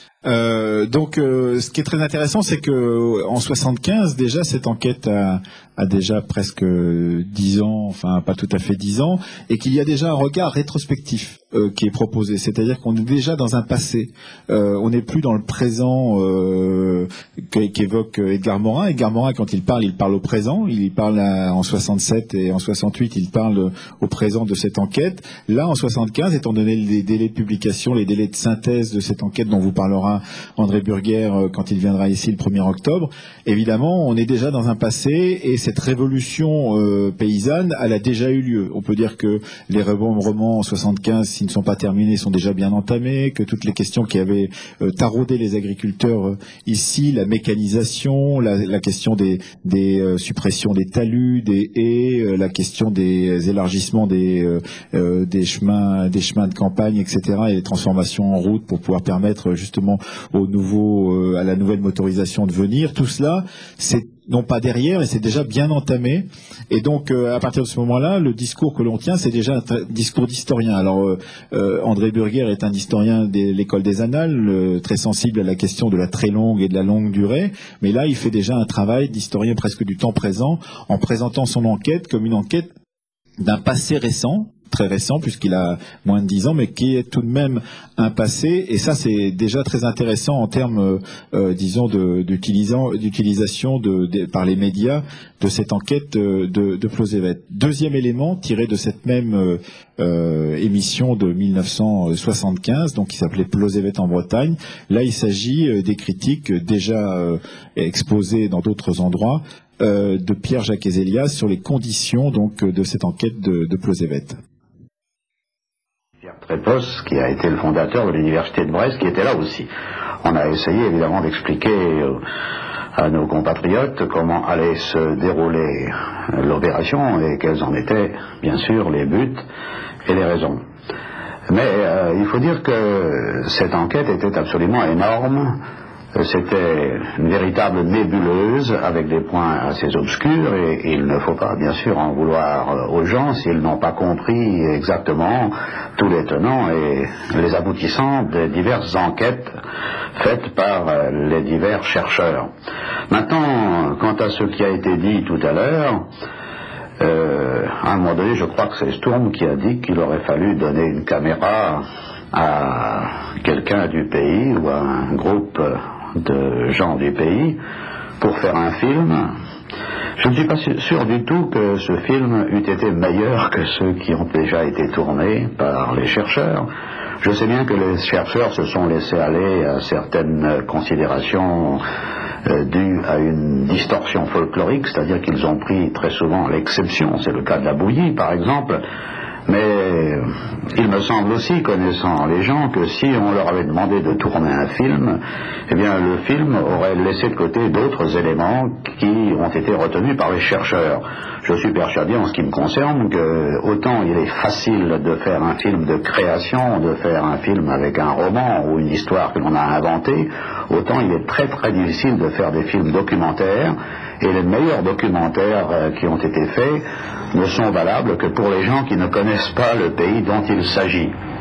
Euh, donc, euh, ce qui est très intéressant, c'est que en soixante-quinze, déjà, cette enquête a, a déjà presque dix ans, enfin pas tout à fait dix ans, et qu'il y a déjà un regard rétrospectif euh, qui est proposé. C'est-à-dire qu'on est déjà dans un passé. Euh, on n'est plus dans le présent euh, qu'évoque Edgar Morin. Edgar Morin, quand il parle, il parle au présent. Il parle à, en soixante-sept et en soixante-huit, il parle au présent de cette enquête. Là, en soixante-quinze, étant donné les délais de publication, les délais de synthèse de cette enquête dont vous parlera André Burguer quand il viendra ici le premier octobre, évidemment, on est déjà dans un passé, et cette révolution euh, paysanne, elle a déjà eu lieu. On peut dire que les remembrements en soixante-quinze, s'ils ne sont pas terminés, sont déjà bien entamés, que toutes les questions qui avaient euh, taraudé les agriculteurs euh, ici, la mécanisation, la, la question des, des euh, suppressions des talus, des haies, euh, la question des élargissements des, euh, euh, des chemins, des chemins de campagne, et cetera, et les transformations en route pour pouvoir permettre justement au nouveau, euh, à la nouvelle motorisation de venir. Tout cela, c'est non pas derrière, et c'est déjà bien entamé. Et donc, euh, à partir de ce moment-là, le discours que l'on tient, c'est déjà un tra- discours d'historien. Alors, euh, euh, André Burguer est un historien de l'école des Annales, euh, très sensible à la question de la très longue et de la longue durée, mais là, il fait déjà un travail d'historien presque du temps présent, en présentant son enquête comme une enquête d'un passé récent, très récent puisqu'il a moins de dix ans, mais qui est tout de même un passé, et ça c'est déjà très intéressant en termes, euh, disons, de, d'utilisation de, de, par les médias de cette enquête de, de, de Plozévet. Deuxième élément tiré de cette même euh, émission de mille neuf cent soixante-quinze, donc qui s'appelait Plozévet en Bretagne. Là, il s'agit euh, des critiques déjà euh, exposées dans d'autres endroits euh, de Pierre-Jacques Ezélias sur les conditions donc de cette enquête de, de Plozévet. Pierre Trépos, qui a été le fondateur de l'université de Brest, qui était là aussi. On a essayé évidemment d'expliquer euh, à nos compatriotes comment allait se dérouler l'opération et quels en étaient, bien sûr, les buts et les raisons. Mais euh, il faut dire que cette enquête était absolument énorme. C'était une véritable nébuleuse avec des points assez obscurs, et il ne faut pas bien sûr en vouloir aux gens s'ils n'ont pas compris exactement tous les tenants et les aboutissants des diverses enquêtes faites par les divers chercheurs. Maintenant, quant à ce qui a été dit tout à l'heure, euh, à un moment donné, je crois que c'est Sturm qui a dit qu'il aurait fallu donner une caméra à quelqu'un du pays ou à un groupe de gens du pays pour faire un film. Je ne suis pas sûr du tout que ce film eût été meilleur que ceux qui ont déjà été tournés par les chercheurs. Je sais bien que les chercheurs se sont laissés aller à certaines considérations euh, dues à une distorsion folklorique, c'est-à-dire qu'ils ont pris très souvent l'exception, c'est le cas de la bouillie par exemple. Mais il me semble aussi, connaissant les gens, que si on leur avait demandé de tourner un film, eh bien le film aurait laissé de côté d'autres éléments qui ont été retenus par les chercheurs. Je suis persuadé, en ce qui me concerne, que autant il est facile de faire un film de création, de faire un film avec un roman ou une histoire que l'on a inventée, autant il est très très difficile de faire des films documentaires, et les meilleurs documentaires euh, qui ont été faits ne sont valables que pour les gens qui ne connaissent pas le pays dont il s'agit.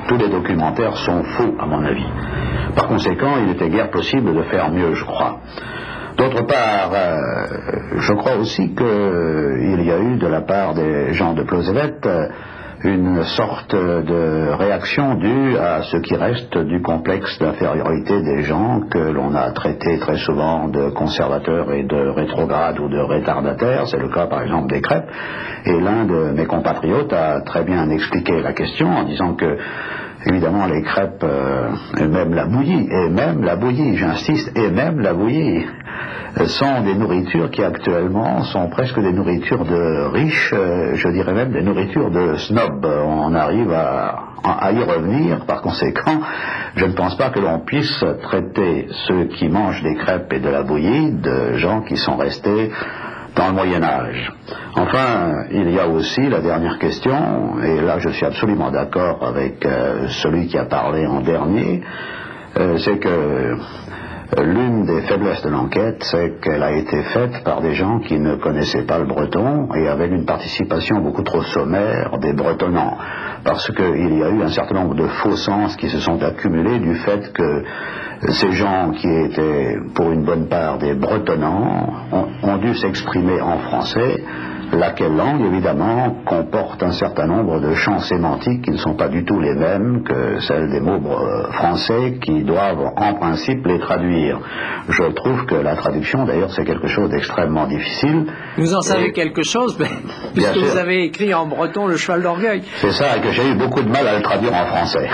tous les documentaires sont faux, à mon avis. Par conséquent, il n'était guère possible de faire mieux, je crois. D'autre part, euh, je crois aussi qu'il y a eu de la part des gens de Plozévet une sorte de réaction due à ce qui reste du complexe d'infériorité des gens que l'on a traités très souvent de conservateurs et de rétrogrades ou de retardataires. C'est le cas par exemple des crêpes. Et l'un de mes compatriotes a très bien expliqué la question en disant que évidemment les crêpes, euh, et même la bouillie, et même la bouillie, j'insiste, et même la bouillie, sont des nourritures qui actuellement sont presque des nourritures de riches, euh, je dirais même des nourritures de snobs. On arrive à, à y revenir, par conséquent, je ne pense pas que l'on puisse traiter ceux qui mangent des crêpes et de la bouillie de gens qui sont restés dans le Moyen-Âge. Enfin, il y a aussi la dernière question, et là je suis absolument d'accord avec euh, celui qui a parlé en dernier, euh, c'est que euh, l'une des faiblesses de l'enquête, c'est qu'elle a été faite par des gens qui ne connaissaient pas le breton et avec une participation beaucoup trop sommaire des bretonnants, parce qu'il y a eu un certain nombre de faux sens qui se sont accumulés du fait que ces gens qui étaient pour une bonne part des bretonnants ont, ont dû s'exprimer en français, laquelle langue évidemment comporte un certain nombre de champs sémantiques qui ne sont pas du tout les mêmes que celles des mots français qui doivent en principe les traduire. Je trouve que la traduction d'ailleurs c'est quelque chose d'extrêmement difficile. Vous en savez et quelque chose, mais, puisque vous avez écrit en breton le cheval d'orgueil. C'est ça, et que j'ai eu beaucoup de mal à le traduire en français.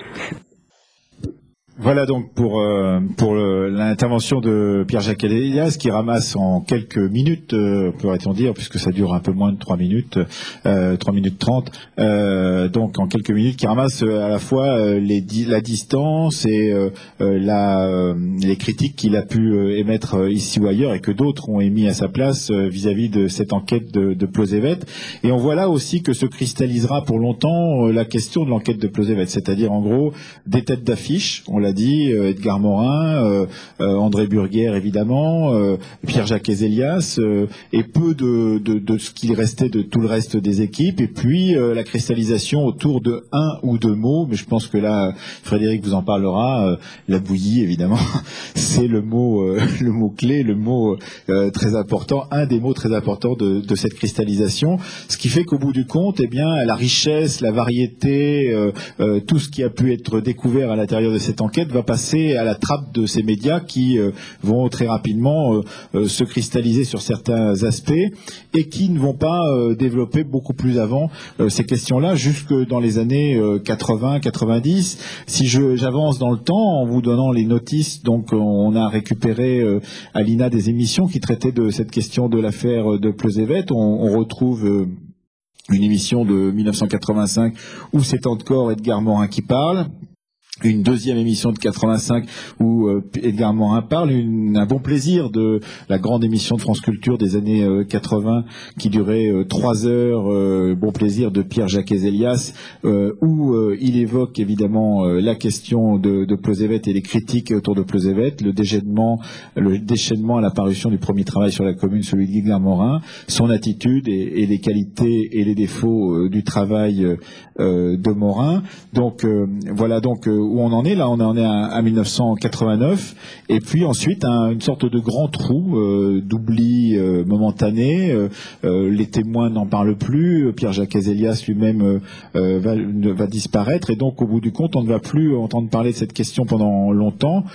Voilà donc pour euh, pour le, l'intervention de Pierre-Jacques Elias qui ramasse en quelques minutes, euh, pourrait-on dire, puisque ça dure un peu moins de trois minutes, euh, trois minutes trente, euh, donc en quelques minutes, qui ramasse à la fois euh, les di- la distance et euh, la, euh, les critiques qu'il a pu euh, émettre euh, ici ou ailleurs et que d'autres ont émis à sa place euh, vis-à-vis de cette enquête de, de Plozévet. Et on voit là aussi que se cristallisera pour longtemps euh, la question de l'enquête de Plozévet, c'est-à-dire en gros des têtes d'affiche, on l'a dit, euh, Edgar Morin, euh, euh, André Burguère évidemment, euh, Pierre-Jacques Elias, euh, et peu de, de, de ce qu'il restait de tout le reste des équipes, et puis euh, la cristallisation autour de un ou deux mots, mais je pense que là Frédéric vous en parlera, euh, la bouillie évidemment, c'est le mot euh, le mot clé, le mot euh, très important, un des mots très importants de, de cette cristallisation, ce qui fait qu'au bout du compte, eh bien la richesse, la variété, euh, euh, tout ce qui a pu être découvert à l'intérieur de cette enquête va passer à la trappe de ces médias qui euh, vont très rapidement euh, euh, se cristalliser sur certains aspects et qui ne vont pas euh, développer beaucoup plus avant euh, ces questions-là jusque dans les années euh, quatre-vingts quatre-vingt-dix. Si je, j'avance dans le temps en vous donnant les notices, donc on a récupéré euh, à l'I N A des émissions qui traitaient de cette question de l'affaire de Plozévet. On, on retrouve euh, une émission de mille neuf cent quatre-vingt-cinq où c'est encore Edgar Morin qui parle. Une deuxième émission de quatre-vingt-cinq où euh, Edgar Morin parle, une, un bon plaisir de la grande émission de France Culture des années euh, quatre-vingts qui durait euh, trois heures, euh, bon plaisir de Pierre-Jacques Elias, euh, où euh, il évoque évidemment euh, la question de, de Plozévet et les critiques autour de Plozévet, le déchaînement, le déchaînement à l'apparition du premier travail sur la commune, celui d'Edgar Morin, son attitude et, et les qualités et les défauts euh, du travail euh, de Morin. Donc euh, voilà donc euh, où on en est là, on en est à, à mille neuf cent quatre-vingt-neuf, et puis ensuite un, une sorte de grand trou euh, d'oubli euh, momentané. Euh, euh, les témoins n'en parlent plus, Pierre-Jacques Elias lui-même euh, va, va disparaître, et donc au bout du compte, on ne va plus entendre parler de cette question pendant longtemps,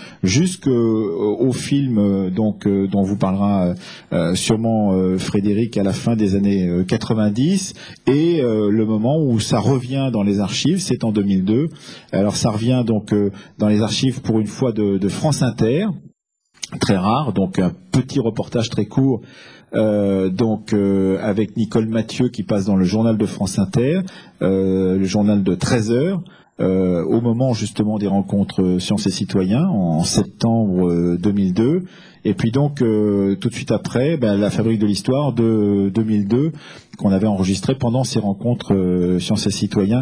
jusqu'au film euh, donc euh, dont vous parlera euh, sûrement euh, Frédéric à la fin des années euh, quatre-vingt-dix, et euh, le moment où ça revient dans les archives, c'est en deux mille deux. Alors ça revient donc euh, dans les archives pour une fois de, de France Inter, très rare, donc un petit reportage très court, euh, donc euh, avec Nicole Mathieu qui passe dans le journal de France Inter, euh, le journal de treize heures, euh, au moment justement des rencontres Sciences et Citoyens en septembre euh, deux mille deux. Et puis donc euh, tout de suite après, ben, la Fabrique de l'Histoire de deux mille deux, qu'on avait enregistrée pendant ces rencontres euh, Sciences et Citoyens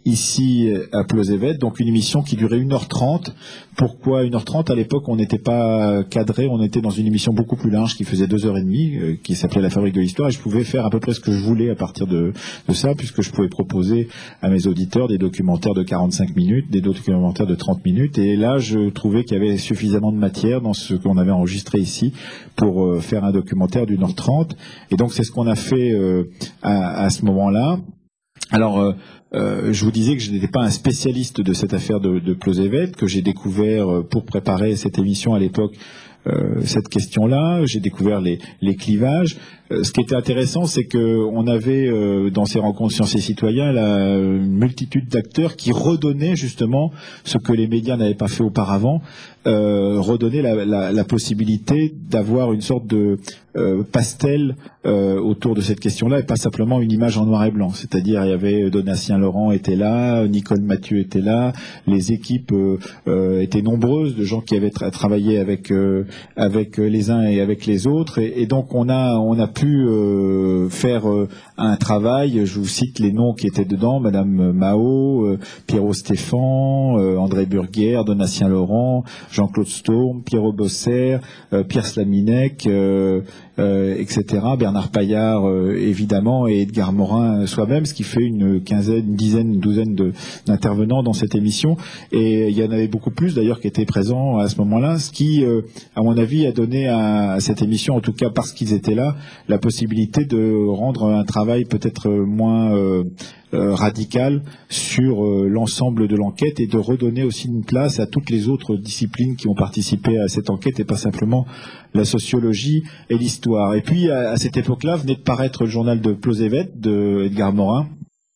ici à Plozévet, donc une émission qui durait une heure trente. Pourquoi une heure trente? À l'époque, on n'était pas cadré, on était dans une émission beaucoup plus large qui faisait deux heures et demie, euh, qui s'appelait La Fabrique de l'Histoire, et je pouvais faire à peu près ce que je voulais à partir de, de ça, puisque je pouvais proposer à mes auditeurs des documentaires de quarante-cinq minutes, des documentaires de trente minutes, et là, je trouvais qu'il y avait suffisamment de matière dans ce qu'on avait enregistré ici pour euh, faire un documentaire d'une heure trente, et donc c'est ce qu'on a fait euh, à, à ce moment-là. Alors, euh, euh, je vous disais que je n'étais pas un spécialiste de cette affaire de, de Plozévet, que j'ai découvert euh, pour préparer cette émission à l'époque, euh, cette question-là. J'ai découvert les, les clivages. Euh, ce qui était intéressant, c'est que on avait euh, dans ces rencontres Sciences et Citoyens la une multitude d'acteurs qui redonnaient justement ce que les médias n'avaient pas fait auparavant, euh, redonnaient la, la, la possibilité d'avoir une sorte de euh, pastel euh, autour de cette question-là, et pas simplement une image en noir et blanc. C'est-à-dire, il y avait Donatien Laurent était là, Nicole Mathieu était là, les équipes euh, euh, étaient nombreuses de gens qui avaient tra- travaillé avec euh, avec les uns et avec les autres, et, et donc on a on a pu euh, faire euh, un travail. Je vous cite les noms qui étaient dedans: Madame Mao, euh, Pierrot Stéphan, euh, André Burguière, Donatien Laurent, Jean-Claude Storm, Pierrot Bosser, euh, Pierre Slaminec, euh, euh, et cetera. Bernard Paillard, euh, évidemment, et Edgar Morin euh, soi-même, ce qui fait une quinzaine, une dizaine, une douzaine de, d'intervenants dans cette émission. Et il y en avait beaucoup plus d'ailleurs qui étaient présents à ce moment-là, ce qui, euh, à mon avis, a donné à, à cette émission, en tout cas parce qu'ils étaient là, la possibilité de rendre un travail peut-être moins euh, euh, radical sur euh, l'ensemble de l'enquête, et de redonner aussi une place à toutes les autres disciplines qui ont participé à cette enquête, et pas simplement la sociologie et l'histoire. Et puis à, à cette époque-là venait de paraître le journal de Plozévet de Edgar Morin,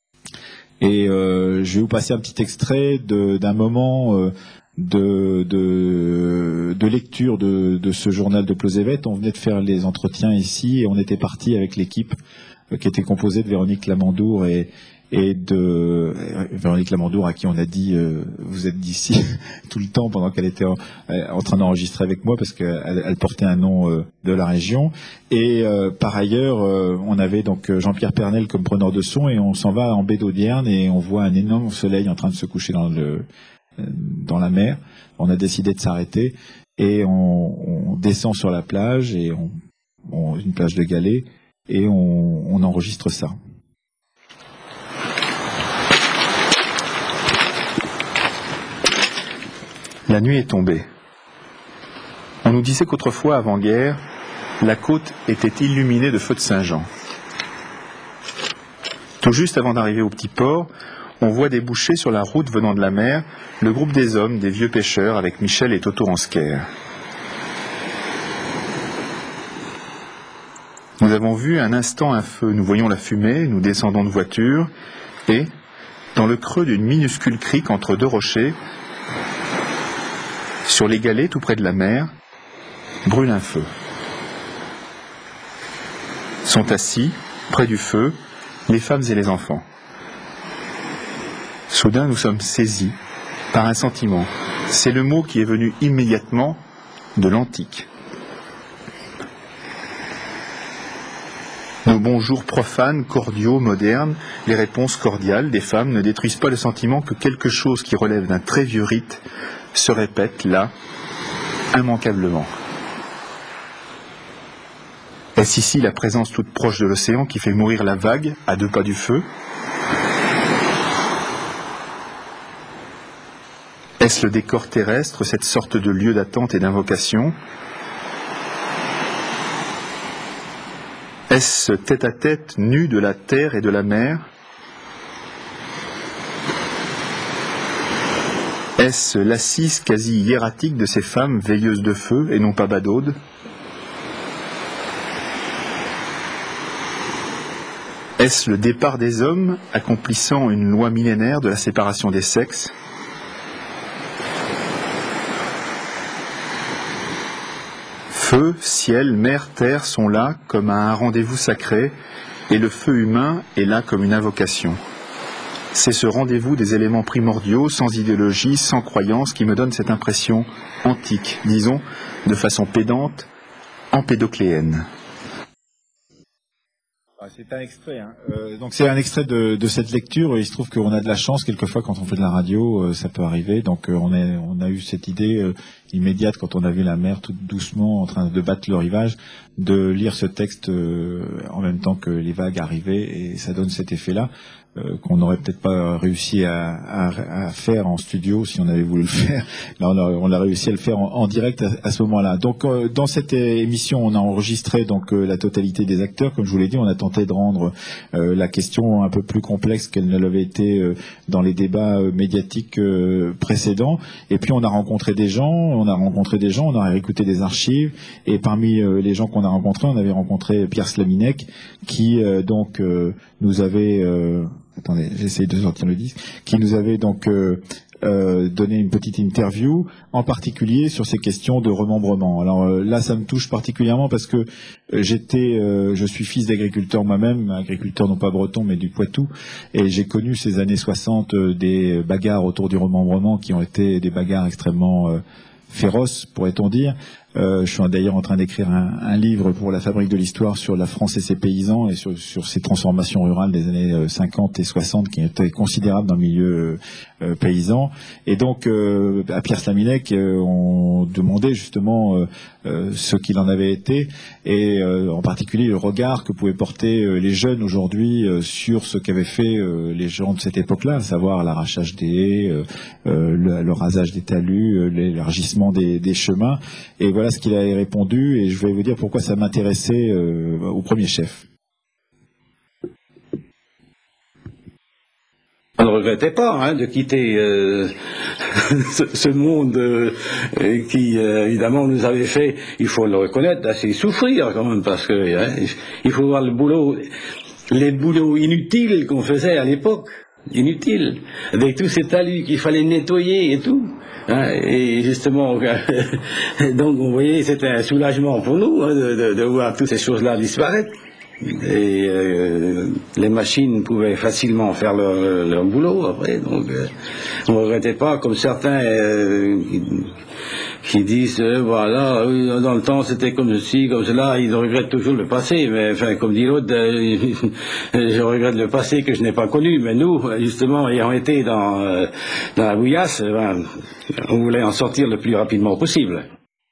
et euh, je vais vous passer un petit extrait de, d'un moment euh, De, de, de lecture de, de ce journal de Plozévet. On venait de faire les entretiens ici, et on était parti avec l'équipe euh, qui était composée de Véronique Lamandour et, et de euh, Véronique Lamandour, à qui on a dit euh, vous êtes d'ici tout le temps pendant qu'elle était en, en train d'enregistrer avec moi, parce qu'elle elle portait un nom euh, de la région. Et euh, par ailleurs, euh, on avait donc Jean-Pierre Pernel comme preneur de son, et on s'en va en baie d'Audierne et on voit un énorme soleil en train de se coucher dans le dans la mer. On a décidé de s'arrêter, et on, on descend sur la plage, et on, on, une plage de galets, et on, on enregistre ça. La nuit est tombée. On nous disait qu'autrefois, avant-guerre, la côte était illuminée de feux de Saint-Jean. Tout juste avant d'arriver au petit port, on voit déboucher sur la route venant de la mer le groupe des hommes, des vieux pêcheurs, avec Michel et Toto Ransker. Nous avons vu un instant un feu, nous voyons la fumée, nous descendons de voiture, et, dans le creux d'une minuscule crique entre deux rochers, sur les galets tout près de la mer, brûle un feu. Sont assis, près du feu, les femmes et les enfants. Soudain, nous sommes saisis par un sentiment. C'est le mot qui est venu immédiatement de l'antique. Nos bonjours profanes, cordiaux, modernes, les réponses cordiales des femmes ne détruisent pas le sentiment que quelque chose qui relève d'un très vieux rite se répète là, immanquablement. Est-ce ici la présence toute proche de l'océan qui fait mourir la vague à deux pas du feu ? Est-ce le décor terrestre, cette sorte de lieu d'attente et d'invocation ? Est-ce tête-à-tête nu de la terre et de la mer ? Est-ce l'assise quasi hiératique de ces femmes veilleuses de feu et non pas badaudes ? Est-ce le départ des hommes accomplissant une loi millénaire de la séparation des sexes ? Feu, ciel, mer, terre sont là comme à un rendez-vous sacré, et le feu humain est là comme une invocation. C'est ce rendez-vous des éléments primordiaux, sans idéologie, sans croyance, qui me donne cette impression antique, disons, de façon pédante, empédocléenne. C'est un extrait. Hein. Euh, donc c'est un extrait de, de cette lecture. Il se trouve qu'on a de la chance quelquefois quand on fait de la radio, euh, ça peut arriver. Donc euh, on, est, on a eu cette idée euh, immédiate quand on a vu la mer tout doucement en train de battre le rivage, de lire ce texte euh, en même temps que les vagues arrivaient, et ça donne cet effet-là. Euh, qu'on n'aurait peut-être pas réussi à, à, à faire en studio si on avait voulu le faire. Là, on a, on a réussi à le faire en, en direct à, à ce moment-là. Donc, euh, dans cette émission, on a enregistré donc euh, la totalité des acteurs. Comme je vous l'ai dit, on a tenté de rendre euh, la question un peu plus complexe qu'elle ne l'avait été euh, dans les débats euh, médiatiques euh, précédents. Et puis, on a rencontré des gens, on a rencontré des gens, on a réécouté des archives. Et parmi euh, les gens qu'on a rencontrés, on avait rencontré Pierre Slaminek, qui euh, donc euh, nous avait euh, Attendez, j'essaie de sortir le disque. Qui nous avait donc euh, euh, donné une petite interview, en particulier sur ces questions de remembrement. Alors euh, là, ça me touche particulièrement parce que euh, j'étais, euh, je suis fils d'agriculteur moi-même, agriculteur non pas breton mais du Poitou, et j'ai connu ces années soixante euh, des bagarres autour du remembrement qui ont été des bagarres extrêmement euh, féroces, pourrait-on dire. Euh, je suis d'ailleurs en train d'écrire un, un livre pour la Fabrique de l'Histoire sur la France et ses paysans et sur, sur ces transformations rurales des années cinquante et soixante qui étaient considérables dans le milieu euh, paysan. Et donc, euh, à Pierre Slaminek, euh, on demandait justement euh, euh, ce qu'il en avait été et euh, en particulier le regard que pouvaient porter euh, les jeunes aujourd'hui euh, sur ce qu'avaient fait euh, les gens de cette époque-là, à savoir l'arrachage des haies, euh, euh, le, le rasage des talus, euh, l'élargissement des, des chemins. Et voilà ce qu'il a répondu, et je vais vous dire pourquoi ça m'intéressait euh, au premier chef. On ne regrettait pas hein, de quitter euh, ce, ce monde euh, qui, euh, évidemment, nous avait fait, il faut le reconnaître, assez souffrir quand même, parce que hein, il faut voir le boulot, les boulots inutiles qu'on faisait à l'époque, inutiles, avec tous ces talus qu'il fallait nettoyer et tout. Hein, et justement, donc vous voyez, c'était un soulagement pour nous hein, de, de, de voir toutes ces choses-là disparaître. Et euh, les machines pouvaient facilement faire leur, leur boulot après. Donc, euh, on ne regrettait pas, comme certains euh, qui, qui disent, euh, voilà, dans le temps c'était comme ceci, comme cela, ils regrettent toujours le passé. Mais enfin, comme dit l'autre, euh, je regrette le passé que je n'ai pas connu. Mais nous, justement, ayant été dans, euh, dans la bouillasse, ben, on voulait en sortir le plus rapidement possible.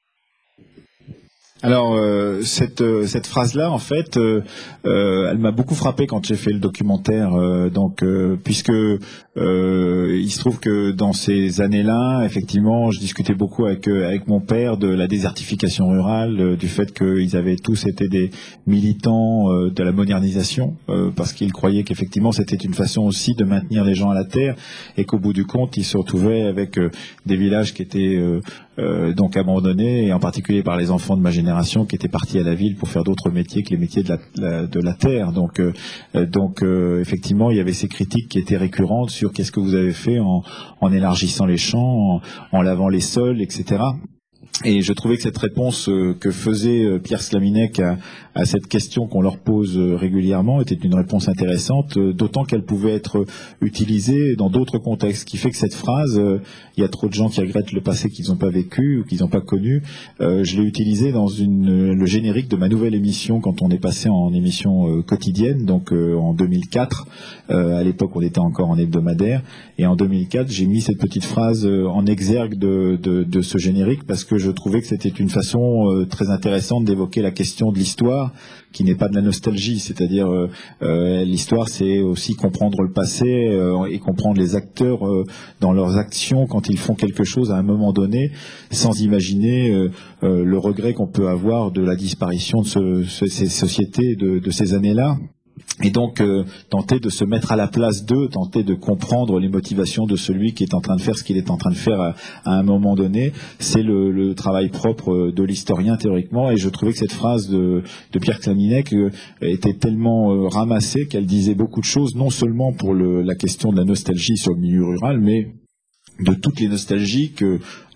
Alors euh, cette euh, cette phrase-là, en fait, euh, euh, elle m'a beaucoup frappé quand j'ai fait le documentaire. Euh, donc, euh, puisque euh, il se trouve que dans ces années-là, effectivement, je discutais beaucoup avec euh, avec mon père de la désertification rurale, euh, du fait qu'ils avaient tous été des militants euh, de la modernisation, euh, parce qu'ils croyaient qu'effectivement c'était une façon aussi de maintenir les gens à la terre, et qu'au bout du compte, ils se retrouvaient avec euh, des villages qui étaient euh, euh, donc abandonnés, et en particulier par les enfants de ma génération qui étaient partis à la ville pour faire d'autres métiers que les métiers de la, la, de la terre. Donc, euh, donc euh, effectivement, il y avait ces critiques qui étaient récurrentes sur qu'est-ce que vous avez fait en, en élargissant les champs, en, en lavant les sols, et cetera. Et je trouvais que cette réponse euh, que faisait euh, Pierre Slaminek à, à cette question qu'on leur pose euh, régulièrement était une réponse intéressante, euh, d'autant qu'elle pouvait être utilisée dans d'autres contextes, ce qui fait que cette phrase, euh, il y a trop de gens qui regrettent le passé qu'ils n'ont pas vécu ou qu'ils n'ont pas connu, euh, je l'ai utilisée dans une, le générique de ma nouvelle émission quand on est passé en émission euh, quotidienne, donc euh, en deux mille quatre, euh, à l'époque on était encore en hebdomadaire, et en deux mille quatre j'ai mis cette petite phrase euh, en exergue de, de, de ce générique parce que je trouvais que c'était une façon euh, très intéressante d'évoquer la question de l'histoire, qui n'est pas de la nostalgie, c'est-à-dire euh, euh, l'histoire c'est aussi comprendre le passé euh, et comprendre les acteurs euh, dans leurs actions quand ils font quelque chose à un moment donné, sans imaginer euh, euh, le regret qu'on peut avoir de la disparition de ce, ce, ces sociétés de, de ces années-là. Et donc euh, tenter de se mettre à la place d'eux, tenter de comprendre les motivations de celui qui est en train de faire ce qu'il est en train de faire à, à un moment donné, c'est le, le travail propre de l'historien théoriquement. Et je trouvais que cette phrase de, de Pierre Slaminek euh, était tellement euh, ramassée qu'elle disait beaucoup de choses, non seulement pour le, la question de la nostalgie sur le milieu rural, mais de toutes les nostalgies que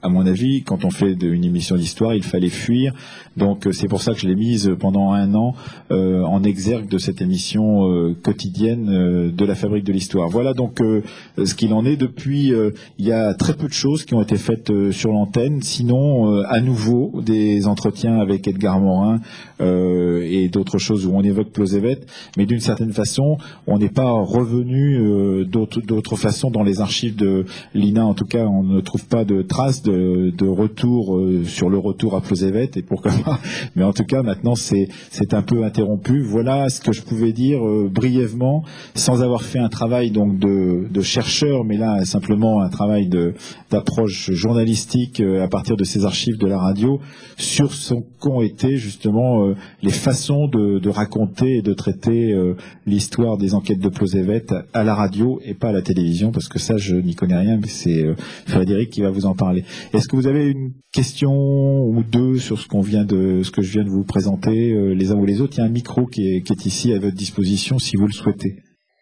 à mon avis, quand on fait de, une émission d'histoire, il fallait fuir. Donc c'est pour ça que je l'ai mise pendant un an euh, en exergue de cette émission euh, quotidienne euh, de la Fabrique de l'Histoire. Voilà donc euh, ce qu'il en est. Depuis, euh, il y a très peu de choses qui ont été faites euh, sur l'antenne. Sinon, euh, à nouveau, des entretiens avec Edgar Morin euh, et d'autres choses où on évoque Plozévet. Mais d'une certaine façon, on n'est pas revenu euh, d'autres, d'autres façons dans les archives de l'I N A. En tout cas, on ne trouve pas de traces de, de retour euh, sur le retour à Plozévet et pourquoi pas. Mais en tout cas, maintenant, c'est, c'est un peu interrompu. Voilà ce que je pouvais dire euh, brièvement, sans avoir fait un travail donc de, de chercheur, mais là simplement un travail de, d'approche journalistique euh, à partir de ces archives de la radio sur ce qu'ont été justement euh, les façons de, de raconter et de traiter euh, l'histoire des enquêtes de Plozévet à la radio et pas à la télévision, parce que ça, je n'y connais rien, mais c'est euh, Frédéric qui va vous en parler. Est-ce que vous avez une question ou deux sur ce qu'on vient de, ce que je viens de vous présenter, euh, les uns ou les autres? Il y a un micro qui est, qui est ici à votre disposition si vous le souhaitez.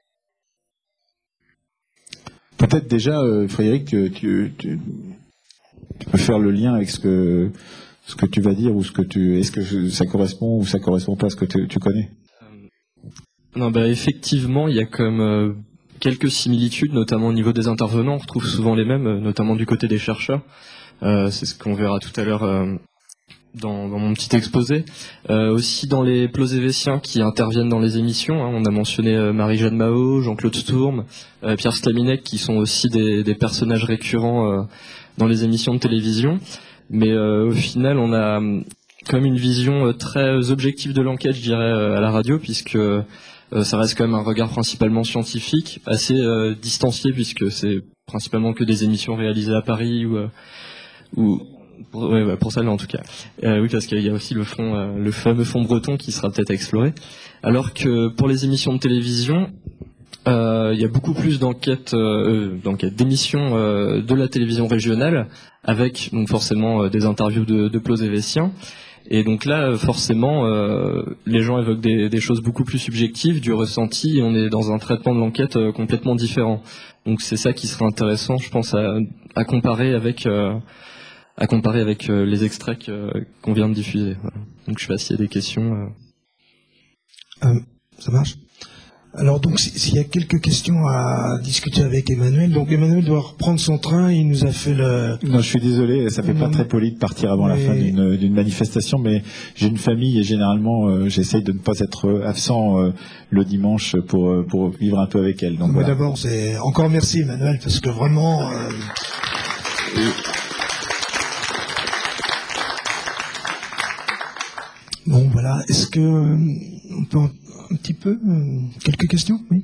Peut-être déjà, euh, Frédéric, tu, tu, tu peux faire le lien avec ce que, ce que tu vas dire ou ce que tu, est-ce que ça correspond ou ça correspond pas à ce que tu, tu connais? Non, bah effectivement, il y a comme euh, quelques similitudes, notamment au niveau des intervenants. On retrouve souvent les mêmes, notamment du côté des chercheurs. Euh, c'est ce qu'on verra tout à l'heure euh, dans, dans mon petit exposé. Euh, aussi dans les plozévétiens qui interviennent dans les émissions. Hein, on a mentionné euh, Marie-Jeanne Mahot, Jean-Claude Stourme, euh, Pierre Staminek, qui sont aussi des, des personnages récurrents euh, dans les émissions de télévision. Mais euh, au final, on a comme une vision euh, très objective de l'enquête, je dirais, euh, à la radio, puisque euh, ça reste quand même un regard principalement scientifique, assez euh, distancié, puisque c'est principalement que des émissions réalisées à Paris ou... Euh, ou pour, ouais, ouais, pour celle-là en tout cas. Euh, oui, parce qu'il y a aussi le fond, euh, le fameux fond breton qui sera peut-être à explorer. Alors que pour les émissions de télévision, euh, il y a beaucoup plus d'enquêtes, euh, d'enquêtes, d'émissions euh, de la télévision régionale, avec donc forcément euh, des interviews de, de plozévétiens. Et donc là, forcément, euh, les gens évoquent des, des choses beaucoup plus subjectives, du ressenti, et on est dans un traitement de l'enquête euh, complètement différent. Donc c'est ça qui serait intéressant, je pense, à, à comparer avec. Euh, à comparer avec euh, les extraits que, qu'on vient de diffuser. Voilà. Donc je sais pas s'il y a des questions. Euh... Euh, ça marche. Alors donc s'il y a quelques questions à discuter avec Emmanuel, donc Emmanuel doit reprendre son train, il nous a fait le... Non, je suis désolé, ça fait pas très poli de partir avant mais... la fin d'une, d'une manifestation, mais j'ai une famille et généralement euh, j'essaye de ne pas être absent euh, le dimanche pour, pour vivre un peu avec elle. Donc, Moi voilà. D'abord, c'est encore merci Emmanuel, parce que vraiment... Euh... Bon, voilà. Est-ce que euh, on peut un, un petit peu euh, quelques questions? Oui.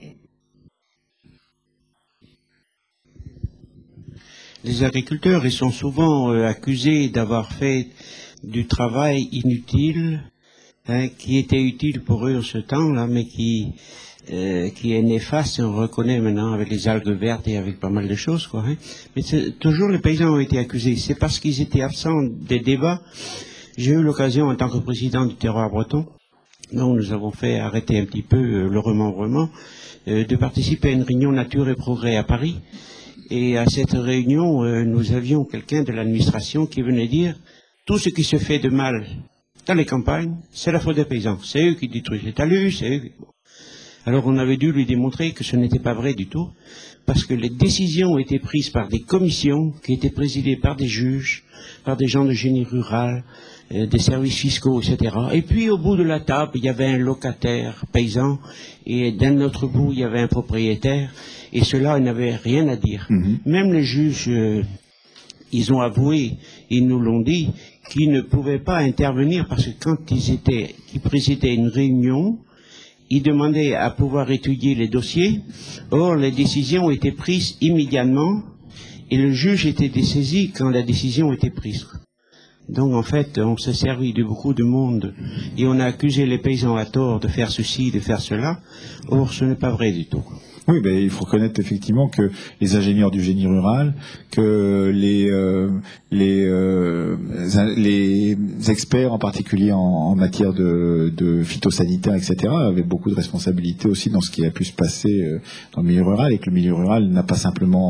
Les agriculteurs, ils sont souvent euh, accusés d'avoir fait du travail inutile, hein, qui était utile pour eux en ce temps-là, mais qui euh, qui est néfaste. On reconnaît maintenant avec les algues vertes et avec pas mal de choses, quoi. Hein. Mais c'est, toujours les paysans ont été accusés. C'est parce qu'ils étaient absents des débats. J'ai eu l'occasion, en tant que président du terroir breton, dont nous avons fait arrêter un petit peu euh, le remembrement, euh, de participer à une réunion Nature et Progrès à Paris. Et à cette réunion, euh, nous avions quelqu'un de l'administration qui venait dire tout ce qui se fait de mal dans les campagnes, c'est la faute des paysans. C'est eux qui détruisent les talus, c'est eux qui... Alors on avait dû lui démontrer que ce n'était pas vrai du tout, parce que les décisions étaient prises par des commissions qui étaient présidées par des juges, par des gens de génie rural, euh, des services fiscaux, et cetera. Et puis au bout de la table, il y avait un locataire paysan, et d'un autre bout, il y avait un propriétaire, et ceux-là, ils n'avaient rien à dire. Mmh. Même les juges, euh, ils ont avoué, ils nous l'ont dit, qu'ils ne pouvaient pas intervenir, parce que quand ils étaient, ils présidaient une réunion, ils demandaient à pouvoir étudier les dossiers. Or, les décisions étaient prises immédiatement et le juge était dessaisi quand la décision était prise. Donc, en fait, on s'est servi de beaucoup de monde et on a accusé les paysans à tort de faire ceci, de faire cela. Or, ce n'est pas vrai du tout. Oui, ben, il faut reconnaître effectivement que les ingénieurs du génie rural, que les euh, les euh, les experts en particulier en, en matière de, de phytosanitaire, et cetera, avaient beaucoup de responsabilités aussi dans ce qui a pu se passer euh, dans le milieu rural, et que le milieu rural n'a pas simplement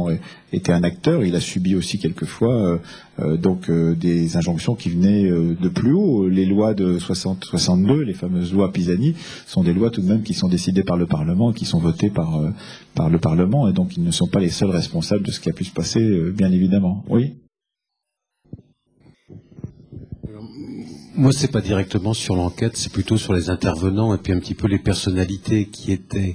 était un acteur. Il a subi aussi quelquefois euh, euh, donc euh, des injonctions qui venaient euh, de plus haut. Les lois de soixante soixante-deux, les fameuses lois Pisani, sont des lois tout de même qui sont décidées par le Parlement, qui sont votées par euh, par le Parlement, et donc ils ne sont pas les seuls responsables de ce qui a pu se passer, euh, bien évidemment. Oui. Moi, c'est pas directement sur l'enquête, c'est plutôt sur les intervenants et puis un petit peu les personnalités qui étaient